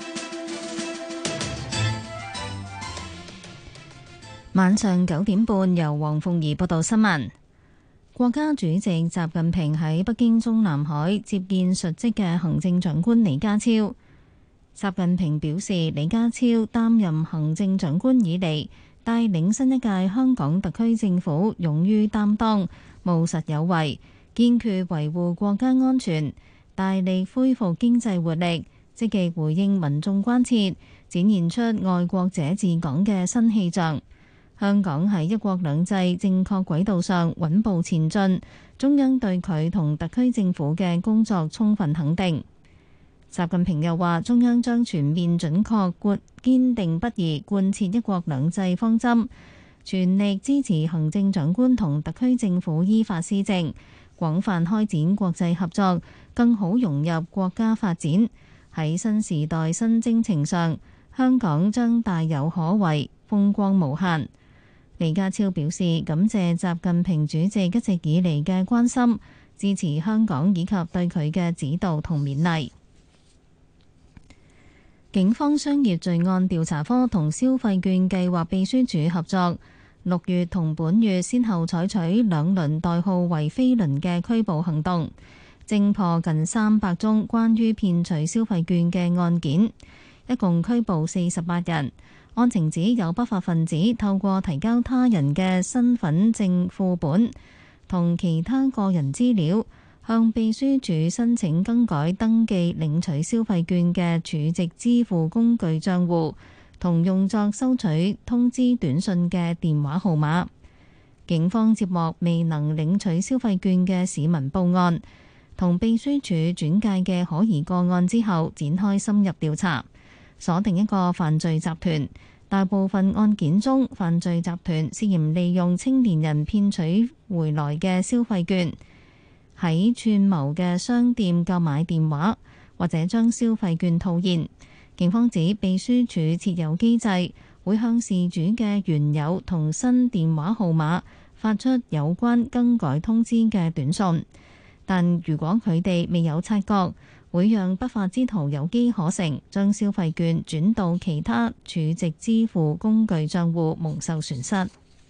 晚上九點半由黃鳳儀報道新聞。國家主席習近平喺北京中南海接見述職嘅行政長官李家超。習近平表示，李家超擔任行政長官以嚟，帶領新一屆香港特區政府勇於擔當、務實有為，堅決維護國家安全，大力恢復經濟活力， 積極回應民眾關切，展現出愛國者治港嘅新氣象。香港喺一國兩制正確軌道上穩步前進，中央對佢同特區政府嘅工作充分肯定。習近平又話，中央將全面準確、貫堅定不移貫徹一國兩制方針，全力支持行政長官同特區政府依法施政，廣泛開展國際合作，更好融入國家發展。喺新時代新征程上，香港將大有可為，風光無限。李家超表示感謝習近平主席一直以嚟嘅關心、支持香港以及對佢嘅指導同勉勵。警方商業罪案調查科同消費券計劃秘書處合作，六月同本月先後採取兩輪代號為飛輪嘅拘捕行動，偵破近三百宗關於騙取消費券嘅案件，一共拘捕四十八人。案情指有不法分子透過提交他人嘅身份證副本同其他個人資料，向秘書處申請更改登記領取消費券嘅儲值支付工具帳戶同用作收取通知短信嘅電話號碼。警方接獲未能領取消費券嘅市民報案，同秘書處轉介嘅可疑個案之後，展開深入調查，鎖定一個犯罪集團。大部分案件中，犯罪集團涉嫌利用青年人騙取回來嘅消費券，喺串謀嘅商店購買電話，或者將消費券套現。警方指秘書處設有機制，會向事主嘅原有同新電話號碼發出有關更改通知嘅短信，但如果佢哋未有察覺，會讓不法之徒有機可乘，將消費券轉到其他儲值支付工具帳戶，蒙受損失。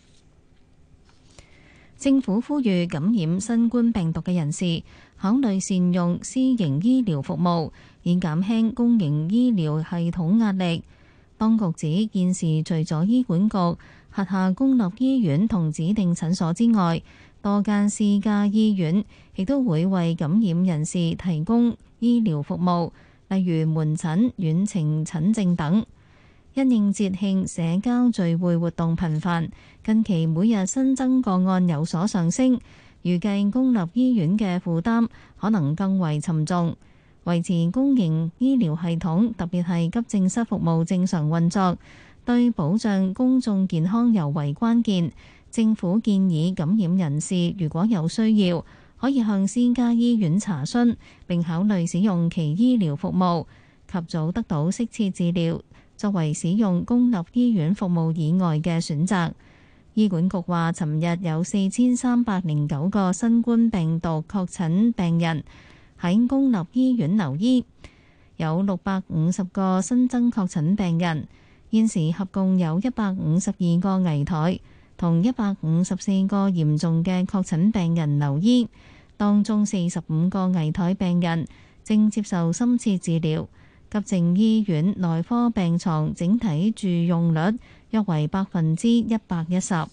政府呼籲感染新冠病毒嘅人士考慮善用私營醫療服務，以減輕公營醫療系統壓力。當局指現時除咗醫管局轄下公立醫院同指定診所之外，多間私家醫院亦都會為感染人士提供醫療服務，例如門診、遠程診症等。因應節慶社交聚會活動頻繁，近期每日新增個案有所上升，預計公立醫院嘅負擔可能更為沉重。維持公營醫療系統，特別係急症室服務正常運作，對保障公眾健康尤為關鍵。政府建議感染人士如果有需要，可以向私家醫院查詢，並考慮使用其醫療服務，及早得到適切治療，作為使用公立醫院服務以外嘅選擇。醫管局話，尋日有四千三百零九個新冠病毒確診病人喺公立醫院留醫，有六百五十個新增確診病人，現時合共有一百五十二個危殆，同一百五十四個嚴重嘅確診病人留醫，當中四十五個危殆病人正接受深切治療。急症醫院內科病床整體住用率約為百分之一百一十。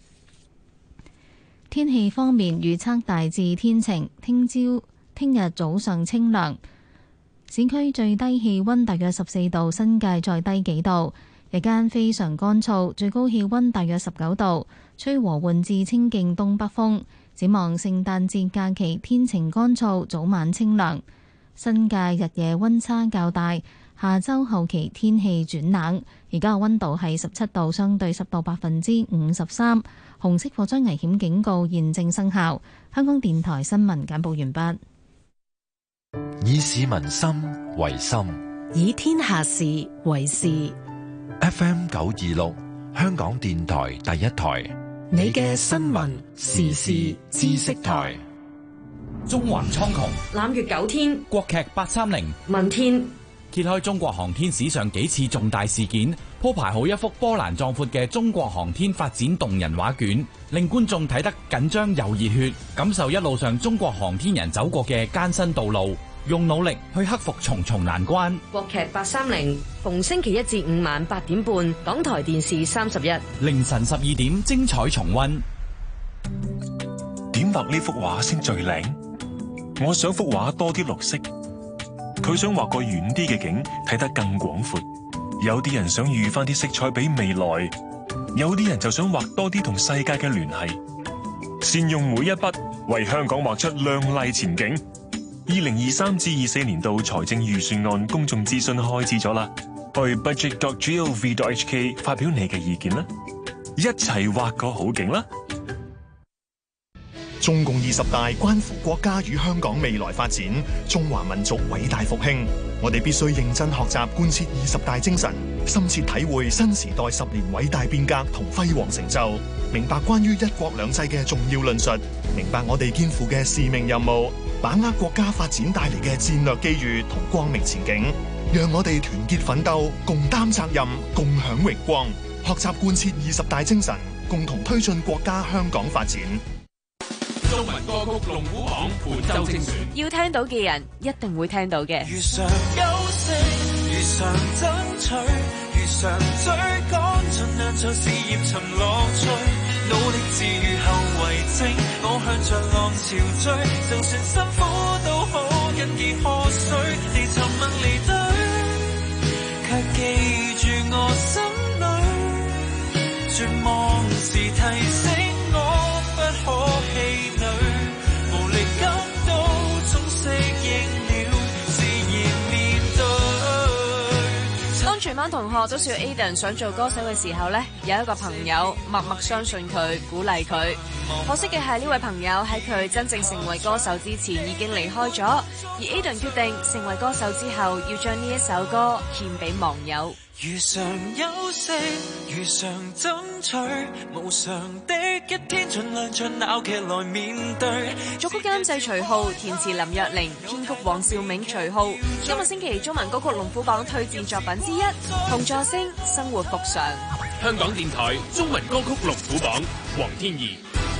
天氣方面預測大致天晴，聽朝聽日早上清涼，市區最低氣溫大約十四度，新界再低幾度。日間非常乾燥，最高氣溫大約十九度，吹和緩至清勁東北風。展望聖誕節假期，天晴乾燥，早晚清涼。新界日夜溫差較大，下周後期天氣轉冷。而家嘅溫度係十七度，相對濕度百分之五十三。紅色火災危險警告現正生效。香港電台新聞簡報完畢。 以市民心為心， 以天下事為事。 F M 九二六，香港電台第一台， 你嘅新聞時事知識台。 中環蒼穹， 攬月九天， 國劇八三零， 問天揭開中國航天史上幾次重大事件，鋪排好一幅波瀾壯闊嘅中國航天發展動人畫卷，令觀眾睇得緊張又熱血，感受一路上中國航天人走過嘅艱辛道路，用努力去克服重重難關。 國劇八三零，逢星期一至五晚八點半，港台電視三十一， 凌晨十二點精彩重溫。 點畫呢幅畫先最靚？我想幅畫多啲綠色， 佢想畫個遠啲嘅景，睇得更廣闊；有啲人想預返啲色彩俾未來；有啲人就想畫多啲同世界嘅聯繫。善用每一筆，為香港畫出亮麗前景。二零二三至二四年度財政預算案公眾諮詢開始咗啦，去 budget dot gov dot h k 發表你嘅意見啦，一齊畫個好景啦！ 中共二十大關乎國家與香港未來發展，中華民族偉大復興。我哋必須認真學習貫徹二十大精神，深切體會新時代十年偉大變革同輝煌成就，明白關於一國兩制嘅重要論述，明白我哋肩負嘅使命任務，把握國家發展帶嚟嘅戰略機遇同光明前景，讓我哋團結奮鬥，共擔責任，共享榮光，學習貫徹二十大精神，共同推進國家香港發展。 中文歌曲龍虎榜本周精選， 要聽到嘅人一定會聽到嘅。 如常休息，如常爭取，如常追趕，盡量在事業尋樂趣，努力自如後為證，我向着浪潮追，就算辛苦都好，忍意喝水，地沉默離隊，卻記住我心裏，絕望時提醒我不可氣餒，無力感到總適應了，自然面對。 當全班同學都笑 Aden 想做歌手嘅時候呢，有一個朋友默默相信佢，鼓勵佢。可惜嘅係呢位朋友喺佢真正成為歌手之前已經離開咗，而 Aden 決定成為歌手之後要將呢一首歌獻俾網友。 如常休息，如常爭取，無常的一天，盡量像鬧劇來面對。 作曲監製徐浩，填詞林若寧，編曲黃兆銘、徐浩。今個星期中文歌曲龍虎榜推薦作品之一，同座星《生活復常》。 香港電台中文歌曲龍虎榜，黃天怡。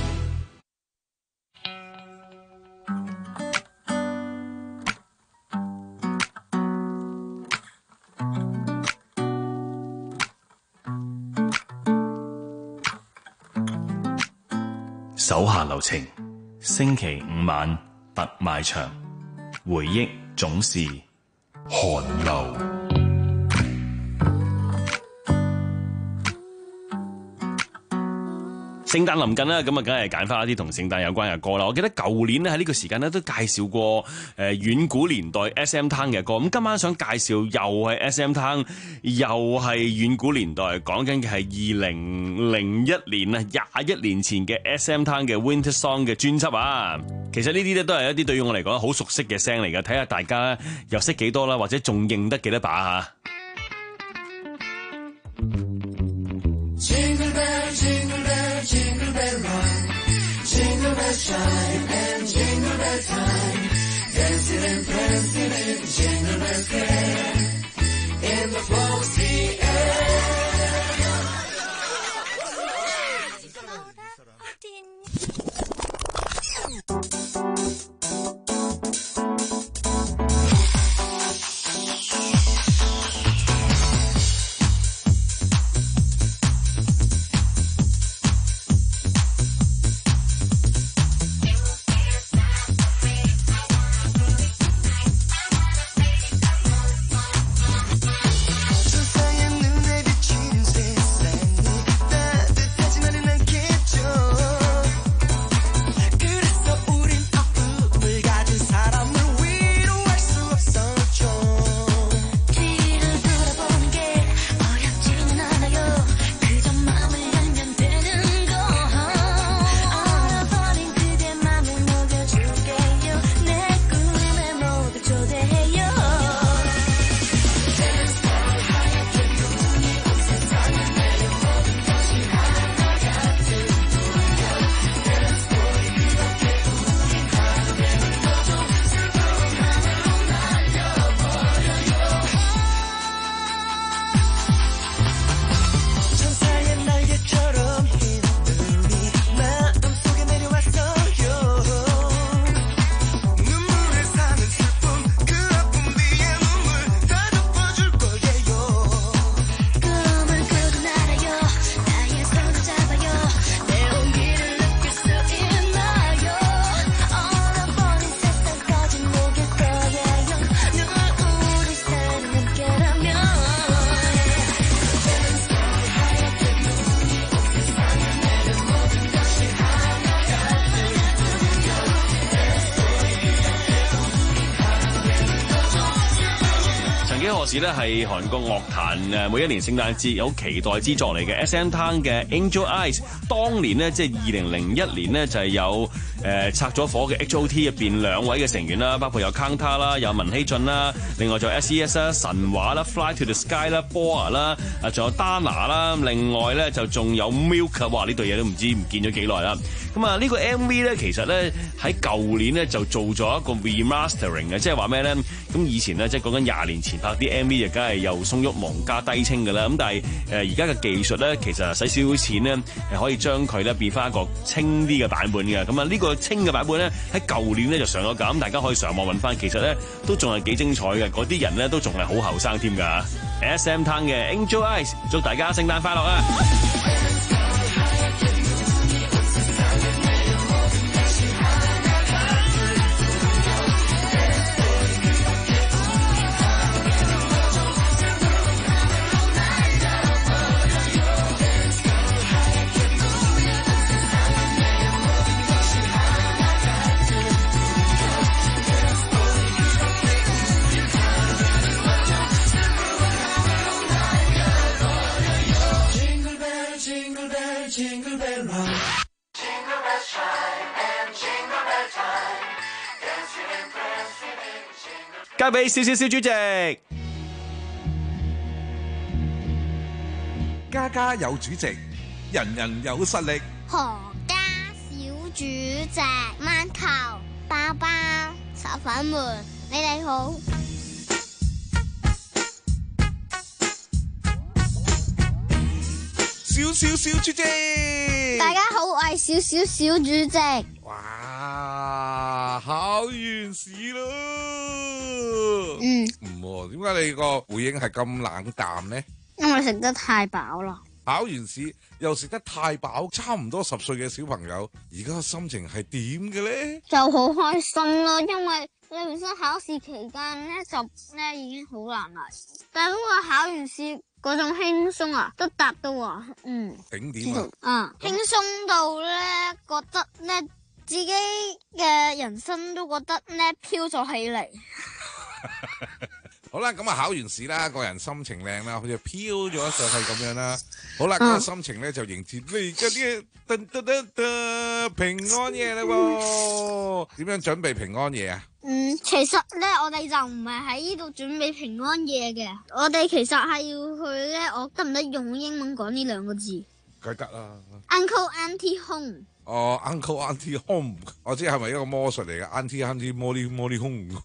手下留情，星期五晚特賣場，回憶總是寒流。 聖誕臨近啦，咁啊，梗係揀翻一啲同聖誕有關嘅歌啦。我記得舊年咧喺呢個時間咧都介紹過誒遠古年代 S M Town 嘅歌，咁今晚想介紹又係 S M Town，又係遠古年代，講緊嘅係二零零一年啊，廿一年前嘅 S M Town 嘅 Winter Song 嘅專輯啊。其實呢啲咧都係一啲對於我嚟講好熟悉嘅聲嚟嘅，睇下大家又識幾多啦，或者仲認得幾多把嚇。 Jingle bell, jingle bell, jingle bell rock, jingle bell shine and jingle bell time, dancing and prancing in jingle bell square, in the frosty air. 「 何時咧係韓國樂壇誒每一年聖誕節有期待之作嚟嘅 S M Town 嘅 Angel Eyes。當年呢，即係二零零一年呢，就係有誒拆咗火嘅 H O T 入邊兩位嘅成員啦，包括有 Kangta 啦，有文希俊啦，另外仲有 S E S 啦、神話啦、Fly to the Sky 啦、Boa 啦，啊仲有 Dana 啦，另外咧就仲有 Milk， 哇呢對嘢都唔知唔見咗幾耐啦。咁啊呢個 M V 咧其實咧喺舊年咧就做咗一個 remastering 嘅，即係話咩咧？咁以前咧即係講緊廿年前拍啲 M V 就梗係又鬆郁蒙加低清㗎啦。咁但係誒而家嘅技術咧其實使少少錢咧係可以將佢咧變翻一個清啲嘅版本嘅。咁啊呢個清嘅版本咧喺舊年咧就上咗架，咁大家可以上網揾翻，其實咧都仲係幾精彩嘅。嗰啲人咧都仲係好後生添㗎。S M Town 嘅 Angel Eyes， 祝大家聖誕快樂啊！交俾小小小主席， 家家有主席，人人有實力。 何家小主席，饅頭、包包、炒粉們，你哋好。 小小小主席， 大家好，我係小小小主席。 哇，考完試咯。 嗯， 唔喎，點解你個回應係咁冷淡呢？ 因為食得太飽啦。 考完試又食得太飽，差唔多十歲嘅小朋友，而家個心情係點嘅咧？ 就好開心咯，因為你本身考試期間咧就咧已經好難啦，但係嗰個考完試嗰種輕鬆啊，都達到啊，嗯， 頂點啊， 嗯，輕鬆到咧覺得咧自己嘅人生都覺得咧飄咗起嚟。 好啦，咁啊考完試啦，個人心情靚啦，好似飄咗上去咁樣啦。好啦，咁個心情咧就迎接你嘅啲噔噔噔噔平安夜啦喎。點樣準備平安夜啊？ 嗯，其實咧我哋就唔係喺呢度準備平安夜嘅，我哋其實係要去咧，我得唔得用英文講呢兩個字？ 梗得啦。 Uncle Auntie Home。 哦 ，Uncle Auntie Home， 我知係咪一個魔術嚟嘅 ？Auntie Auntie Molly Molly Home。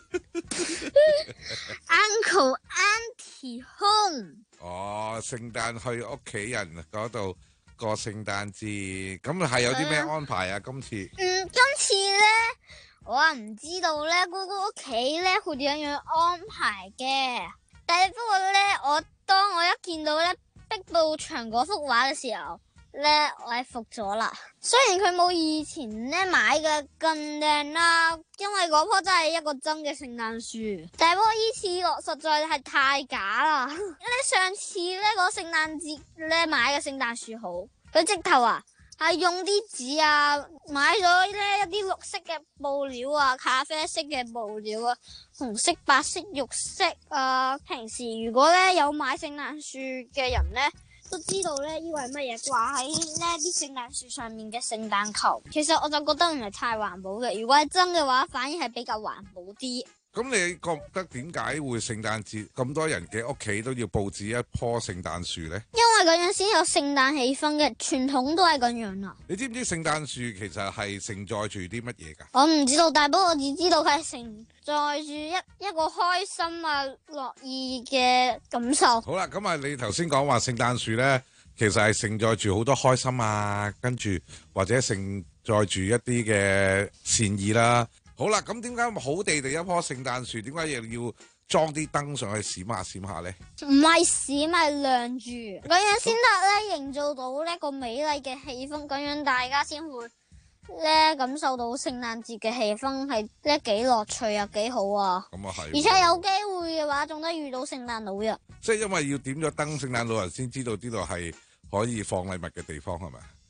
Uncle Auntie Home。 哦，聖誕去屋企人嗰度過聖誕節，咁係有啲咩安排啊？今次嗯，今次咧我啊唔知道咧，姑姑屋企咧會點樣安排嘅。但係不過咧，我當我一見到咧壁布牆嗰幅畫嘅時候咧，我係服咗啦。雖然佢冇以前咧買嘅咁靚啦，因為嗰棵真係一個真嘅聖誕樹。但係不過呢次我實在係太假啦。因為上次咧嗰聖誕節咧買嘅聖誕樹好，佢直頭啊係用啲紙啊買咗咧一啲綠色嘅布料啊，咖啡色嘅布料啊，紅色、白色、肉色啊。平時如果咧有買聖誕樹嘅人咧，都知道咧，呢個係乜嘢？掛喺呢啲聖誕樹上面嘅聖誕球，其實我就覺得唔係太環保嘅。如果係真嘅話，反而係比較環保啲。 咁你覺得點解會聖誕節咁多人嘅屋企都要佈置一棵聖誕樹呢？ 因為嗰樣先有聖誕氣氛嘅，傳統都係咁樣啦。 你知唔知聖誕樹其實係承載住啲乜嘢㗎？ 我唔知道，但係不過我只知道佢係承載住一一個開心啊、樂意嘅感受。 好啦，咁啊，你頭先講話聖誕樹呢，其實係承載住好多開心啊，跟住或者承載住一啲嘅善意啦。好啦，咁點解好地地一棵聖誕樹，點解又要裝啲燈上去閃下閃下咧？ 唔係閃，係亮住，咁樣先得咧，營造到呢個美麗嘅氣氛，咁樣大家先會咧感受到聖誕節嘅氣氛係咧幾樂趣啊，幾好啊！ 咁啊係， 而且有機會嘅話，仲得遇到聖誕老人。 即係因為要點咗燈，聖誕老人先知道呢度係可以放禮物嘅地方，係咪？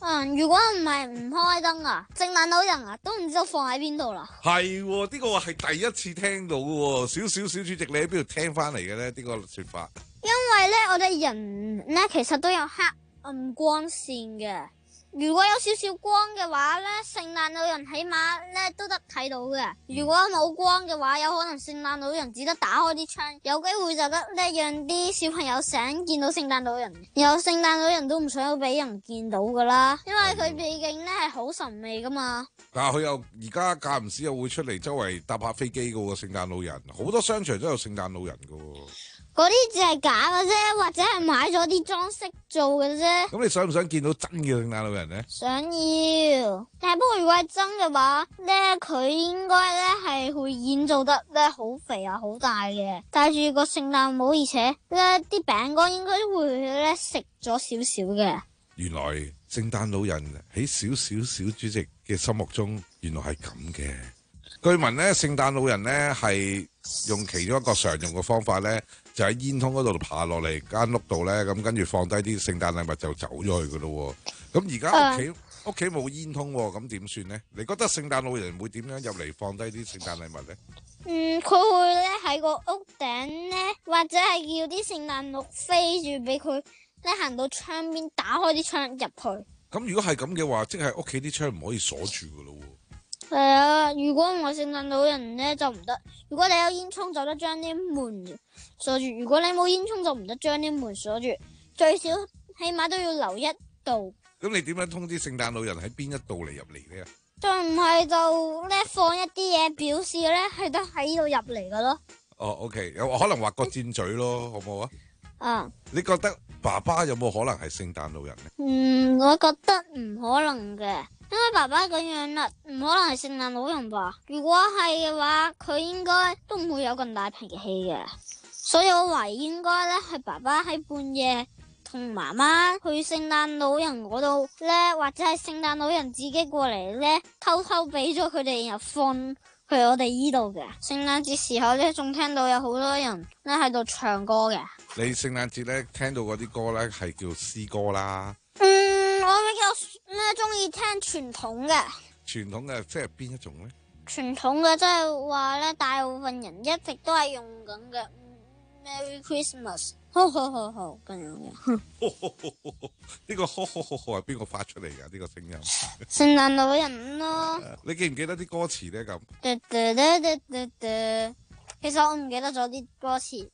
嗯，如果唔係唔開燈啊，聖誕老人啊都唔知道放喺邊度啦。 係喎，呢個係第一次聽到嘅喎，少少小主席你喺邊度聽翻嚟嘅咧？呢個説法。 因為咧，我哋人咧其實都有黑暗光線嘅。如果有少少光嘅話咧，聖誕老人起碼咧都得睇到嘅。如果冇光嘅話，有可能聖誕老人只得打開啲窗，有機會就得咧讓啲小朋友醒見到聖誕老人。然後聖誕老人都唔想要俾人見到噶啦，因為佢畢竟咧係好神秘噶嘛。 但係佢又而家間唔時又會出嚟周圍搭下飛機噶喎，聖誕老人好多商場都有聖誕老人噶喎。 嗰啲只係假嘅啫，或者係買咗啲裝飾做嘅啫。 咁你想唔想見到真嘅聖誕老人呢？ 想要，但係不過如果係真嘅話咧，佢應該咧係會演做得咧好肥啊，好大嘅，戴住個聖誕帽，而且咧啲餅乾應該會咧食咗少少嘅。原來聖誕老人喺少少小主席嘅心目中，原來係咁嘅。據聞咧，聖誕老人咧係用其中一個常用嘅方法咧，就喺煙囪嗰度爬落嚟間屋度咧，咁跟住放低啲聖誕禮物就走咗去噶咯。咁而家屋企屋企冇煙囪，咁點算咧？你覺得聖誕老人會點樣入嚟放低啲聖誕禮物咧？嗯，佢會咧喺個屋頂咧，或者係叫啲聖誕鹿飛住俾佢咧行到窗邊，打開啲窗入去。咁如果係咁嘅話，即係屋企啲窗唔可以鎖住噶咯。係啊，如果唔係聖誕老人咧就唔得。如果你有煙囪就得將啲門鎖住，如果你冇煙囪就唔得將啲門鎖住，最少起碼都要留一度。咁你點樣通知聖誕老人喺邊一度嚟入嚟咧？再唔係就咧放一啲嘢表示咧係得喺呢度入嚟噶咯。哦 ，OK， 有可能畫個箭嘴咯，好唔好啊？啊，你覺得爸爸有冇可能係聖誕老人咧？嗯，我覺得唔可能嘅。因為爸爸咁樣啦，唔可能係聖誕老人吧？如果係嘅話，佢應該都唔會有咁大脾氣嘅。所以我懷疑應該咧係爸爸喺半夜同媽媽去聖誕老人嗰度咧，或者係聖誕老人自己過嚟咧，偷偷俾咗佢哋，然後放去我哋依度嘅。聖誕節時候咧，仲聽到有好多人咧喺度唱歌嘅。你聖誕節咧聽到嗰啲歌咧係叫詩歌啦。嗯，我比較咧中意聽傳統嘅。傳統嘅即係邊一種咧？傳統嘅即係話咧，大部分人一直都係用緊嘅。Merry Christmas， 好好好好咁樣嘅。呢個呵呵呵呵係邊個發出嚟噶？呢個聲音？聖誕老人咯。你記唔記得啲歌詞咧？咁。嘟嘟嘟嘟嘟嘟，其實我唔記得咗啲歌詞。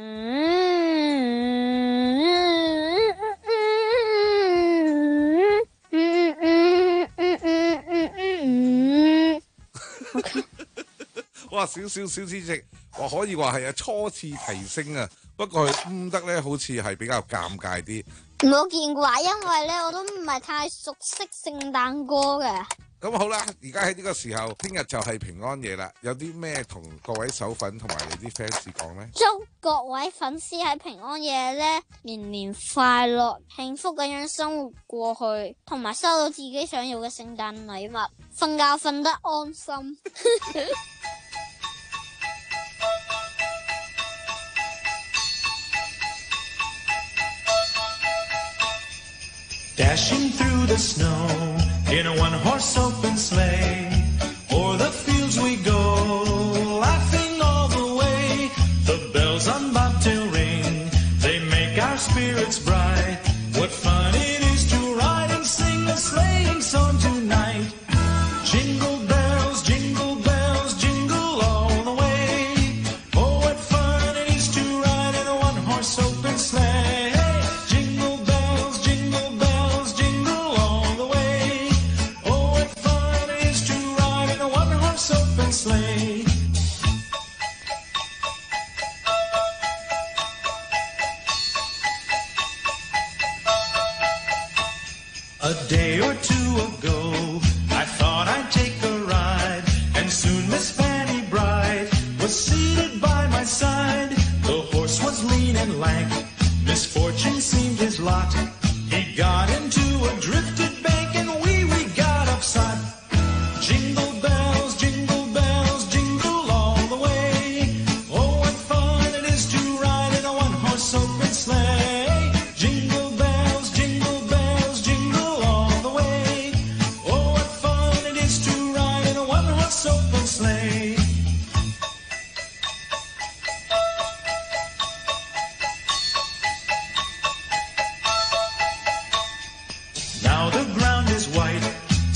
哇！少少小知識，我可以話係啊初次提升啊，不過佢唔得咧，好似係比較尷尬啲。冇見過啊，因為咧我都唔係太熟悉聖誕歌嘅。咁好啦，而家喺呢個時候，聽日就係平安夜啦，有啲咩同各位手粉同埋你啲 fans 講呢？祝各位粉絲喺平安夜咧年年快樂，幸福咁樣生活過去，同埋收到自己想要嘅聖誕禮物，瞓覺瞓得安心。 Dashing through the snow in a one-horse open sleigh, o'er the fields we go, laughing all the way. The bells on bobtail ring, they make our spirits bright. What fun it is to ride and sing a sleighing song tonight. Jingle bells, jingle bells, jingle all the way. Oh, what fun it is to ride in a one-horse open sleigh. Sleigh. A day or two ago, I thought I'd take a ride, and soon Miss Fanny Bright was seated by my side. The horse was lean and lank, misfortune seemed his lot. He got into a drifted bank, and we, we got upset. Jingle bells, jingle open sleigh. Jingle bells, jingle bells, jingle all the way.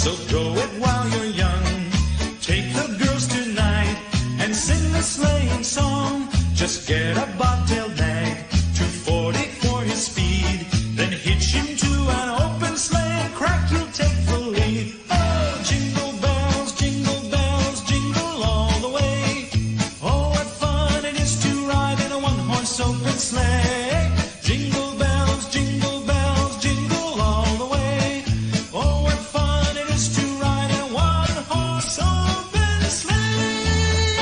So go it while you're young. Take the girls tonight and sing a sleighing song. Just get a bobtail nag, two forty for his speed. Then hitch him to an open sleigh and crack, you'll take the lead. Oh, jingle bells, jingle bells, jingle all the way. Oh, what fun it is to ride in a one-horse open sleigh. Jingle bells, jingle bells, jingle all the way. Oh, what fun it is to ride in a one-horse open sleigh.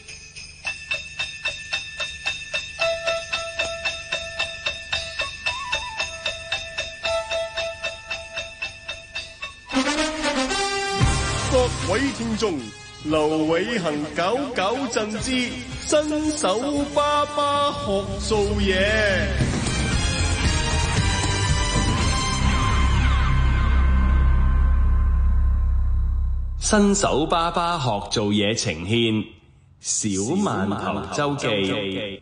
各位聽眾，劉偉恒搞搞震之新手爸爸學做嘢。 新手爸爸學做嘢呈獻小饅頭周記。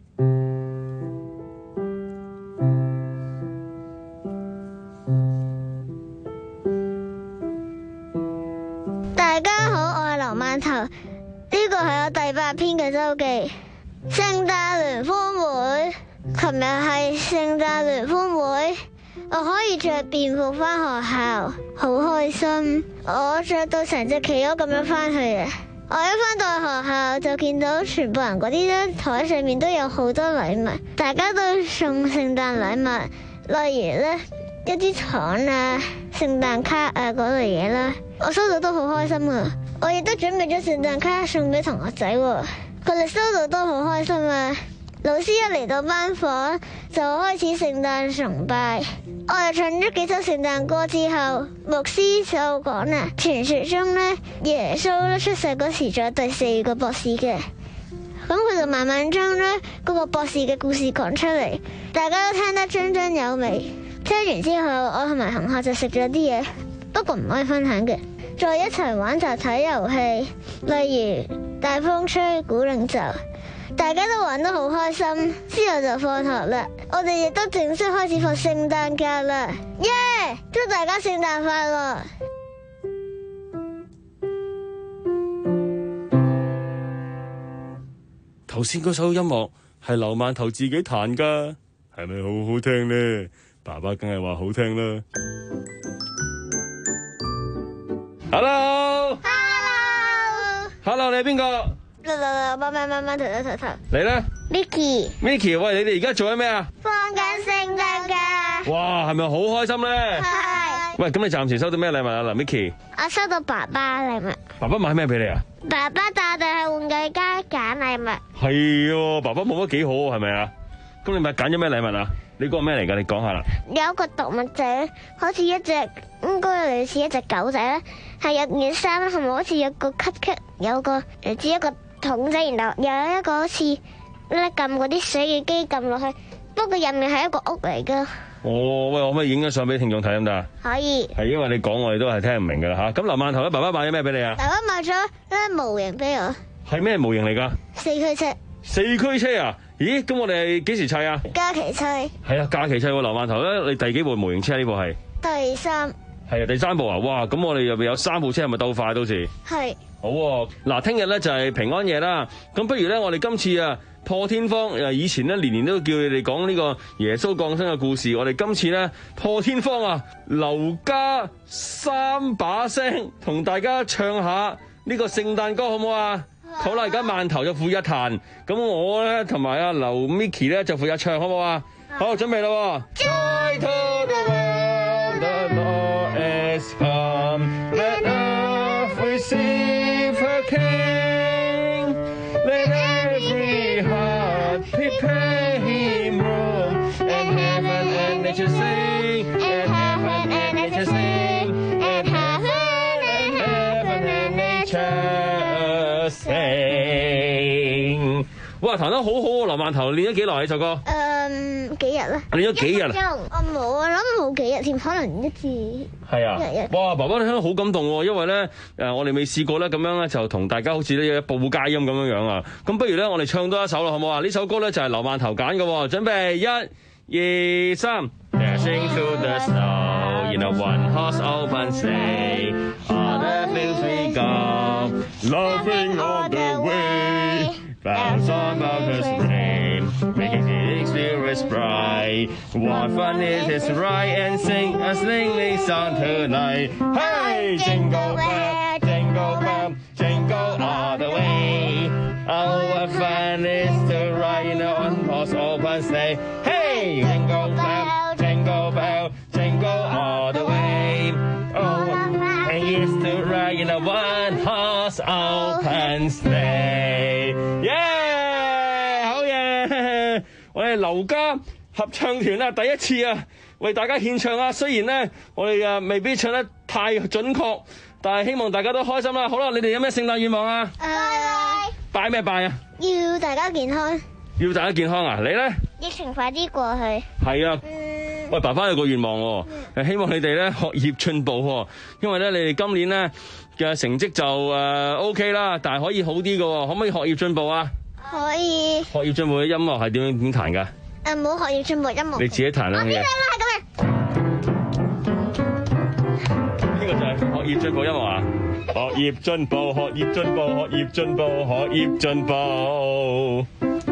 大家好，我係劉饅頭，呢個係我第八篇嘅周記。聖誕聯歡會，琴日係聖誕聯歡會，我可以着便服返學校，好開心。我着到成隻企鵝咁樣返去嘅。我一返到學校就見到全部人嗰啲張台上面都有好多禮物，大家都送聖誕禮物，例如呢一啲糖啊、聖誕卡啊嗰類嘢啦。我收到都好開心啊！我亦都準備咗聖誕卡送俾同學仔喎，佢哋收到都好開心啊！老師一嚟到班房就開始聖誕崇拜，我又唱咗幾首聖誕歌之後，牧師就講啦，傳說中呢，耶穌咧出世嗰時仲有第四個博士嘅，咁佢就慢慢將呢嗰個博士嘅故事講出嚟，大家都聽得津津有味。聽完之後，我同埋同學就食咗啲嘢，不過唔可以分享嘅。再一齊玩集體遊戲，例如大風吹鼓令奏，大家都玩得好開心。之後就放學啦，我哋亦都正式開始放聖誕假啦！耶！祝大家聖誕快樂！ 頭先嗰首音樂係劉饅頭自己彈㗎，係咪好好聽呢？爸爸梗係話好聽啦。Hello，Hello，Hello， Hello， 你係邊個？ 嚟嚟嚟，慢慢慢慢頭頭頭頭。 你咧 ？Mickey，Mickey， 喂，你哋而家做緊咩啊？ 放緊聖誕假。 哇，係咪好開心咧？ 係。 喂，咁你暫時收到咩禮物啊？嗱 ，Mickey。 我收到爸爸禮物。 爸爸買咩俾你啊？ 爸爸帶我哋去玩具街揀禮物。 係喎，爸爸冇乜幾好喎，係咪啊？咁你咪揀咗咩禮物啊？你嗰個咩嚟㗎？你講下啦。有一個動物仔，好似一隻應該類似一隻狗仔咧，係有件衫，同埋好似有個吸吸，有個誒似一個桶仔，然後有一個好似咧撳嗰啲水嘅機撳落去，不過入面係一個屋嚟㗎。哦，喂，我可唔可以影張相俾聽眾睇得唔得啊？ 可以。係因為你講我哋都係聽唔明㗎啦嚇。咁劉饅頭咧，爸爸買咗咩俾你啊？ 爸爸買咗咧模型俾我。 係咩模型嚟㗎？ 四驅車。四驅車啊？咦，咁我哋幾時砌啊？ 假期砌。係啊，假期砌喎。劉饅頭咧，你第幾部模型車呢部係？ 第三。係啊，第三部啊！哇，咁我哋入邊有三部車，係咪鬥快到時？ 係。 好喎，嗱，聽日咧就係平安夜啦。咁不如咧，我哋今次啊破天荒，誒以前咧年年都叫你哋講呢個耶穌降生嘅故事，我哋今次咧破天荒啊，劉家三把聲同大家唱下呢個聖誕歌，好唔好啊？好啦，而家饅頭就負責彈，咁我咧同埋阿劉 Mickey 咧就負責唱，好唔好啊？好，準備啦 ！Joy to the world, the Lord is come. Let earth receive her King. Let every heart prepare him room. And heaven and nature sing. And heaven and nature sing. And heaven and heaven and nature sing. 哇，彈得好好喎！劉饅頭練咗幾耐呢首歌？ 誒幾日啦？ 練咗幾日啊？ 我冇啊，諗冇幾日添，可能一至係啊！ 日日哇，爸爸你聽得好感動喎，因為咧誒，我哋未試過咧咁樣咧，就同大家好似呢一報佳音咁樣樣啊！咁不如咧，我哋唱多一首啦，好唔好啊？呢首歌咧就係劉饅頭揀嘅喎，準備一、二、三。 dashing through the snow in a one-horse open sleigh. All the fields we go, laughing all the way. Bells on mountains ring, making the exterior bright. What fun it is to ride and sing a sleighing song tonight. Hey, jingle bell, jingle bell, jingle all the way. Oh, what fun it is to ride in a one-horse open sleigh. Hey, jingle bell, jingle bell, jingle all the way. Oh, what fun it is to ride in a one-horse open sleigh. Yeah， 好嘢！我哋劉家合唱團啊，第一次啊，為大家獻唱啊。雖然咧，我哋啊未必唱得太準確，但係希望大家都開心啦。好啦，你哋有咩聖誕願望啊？拜拜。拜咩拜啊？ 要大家健康。 要大家健康啊！你咧？ 疫情快啲過去。 係啊。喂，爸爸有個願望喎，嗯、希望你哋咧學業進步喎，因為咧你哋今年咧嘅成績就誒、呃、OK 啦，但係可以好啲嘅喎，可唔可以學業進步啊？ 可以。 學業進步嘅音樂係點樣點彈㗎？ 誒冇學業進步音樂。 你自己彈啦。我知啦，係咁樣。呢個就係學業進步音樂啊！學業進步，學業進步，學業進步，學業進步。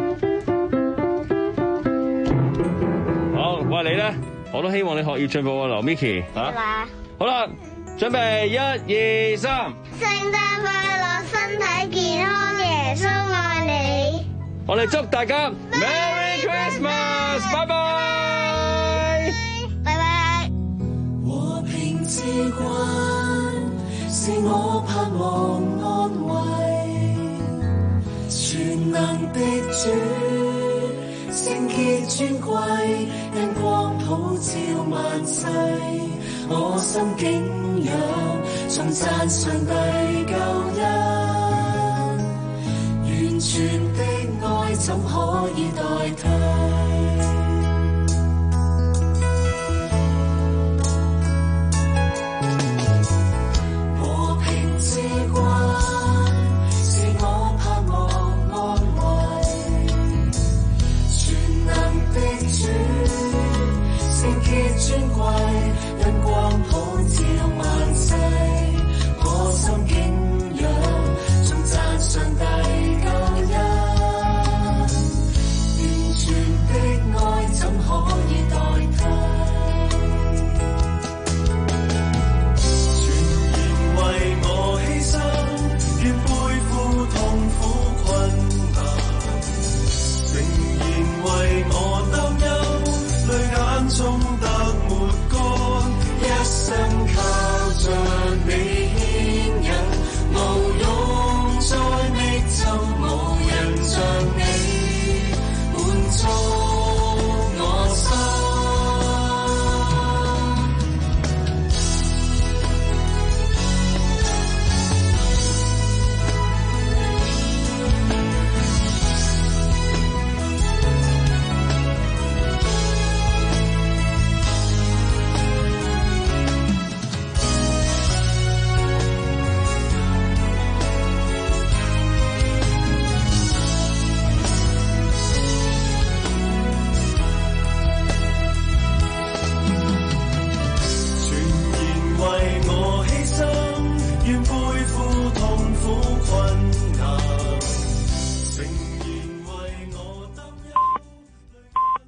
好，喂你咧，我都希望你學業進步啊，劉 Micky 嚇。好啦，準備一二三。 聖誕快樂，身體健康，耶穌愛你。 我哋祝大家 Merry Christmas， 拜拜， 拜拜。 和平之君，是我盼望安慰，全能的主，聖潔尊貴，因光普照萬世，我心景仰，頌讚上帝救恩，完全的愛怎可以代替？和平之君，是我盼望安慰，全能的主，聖潔尊貴。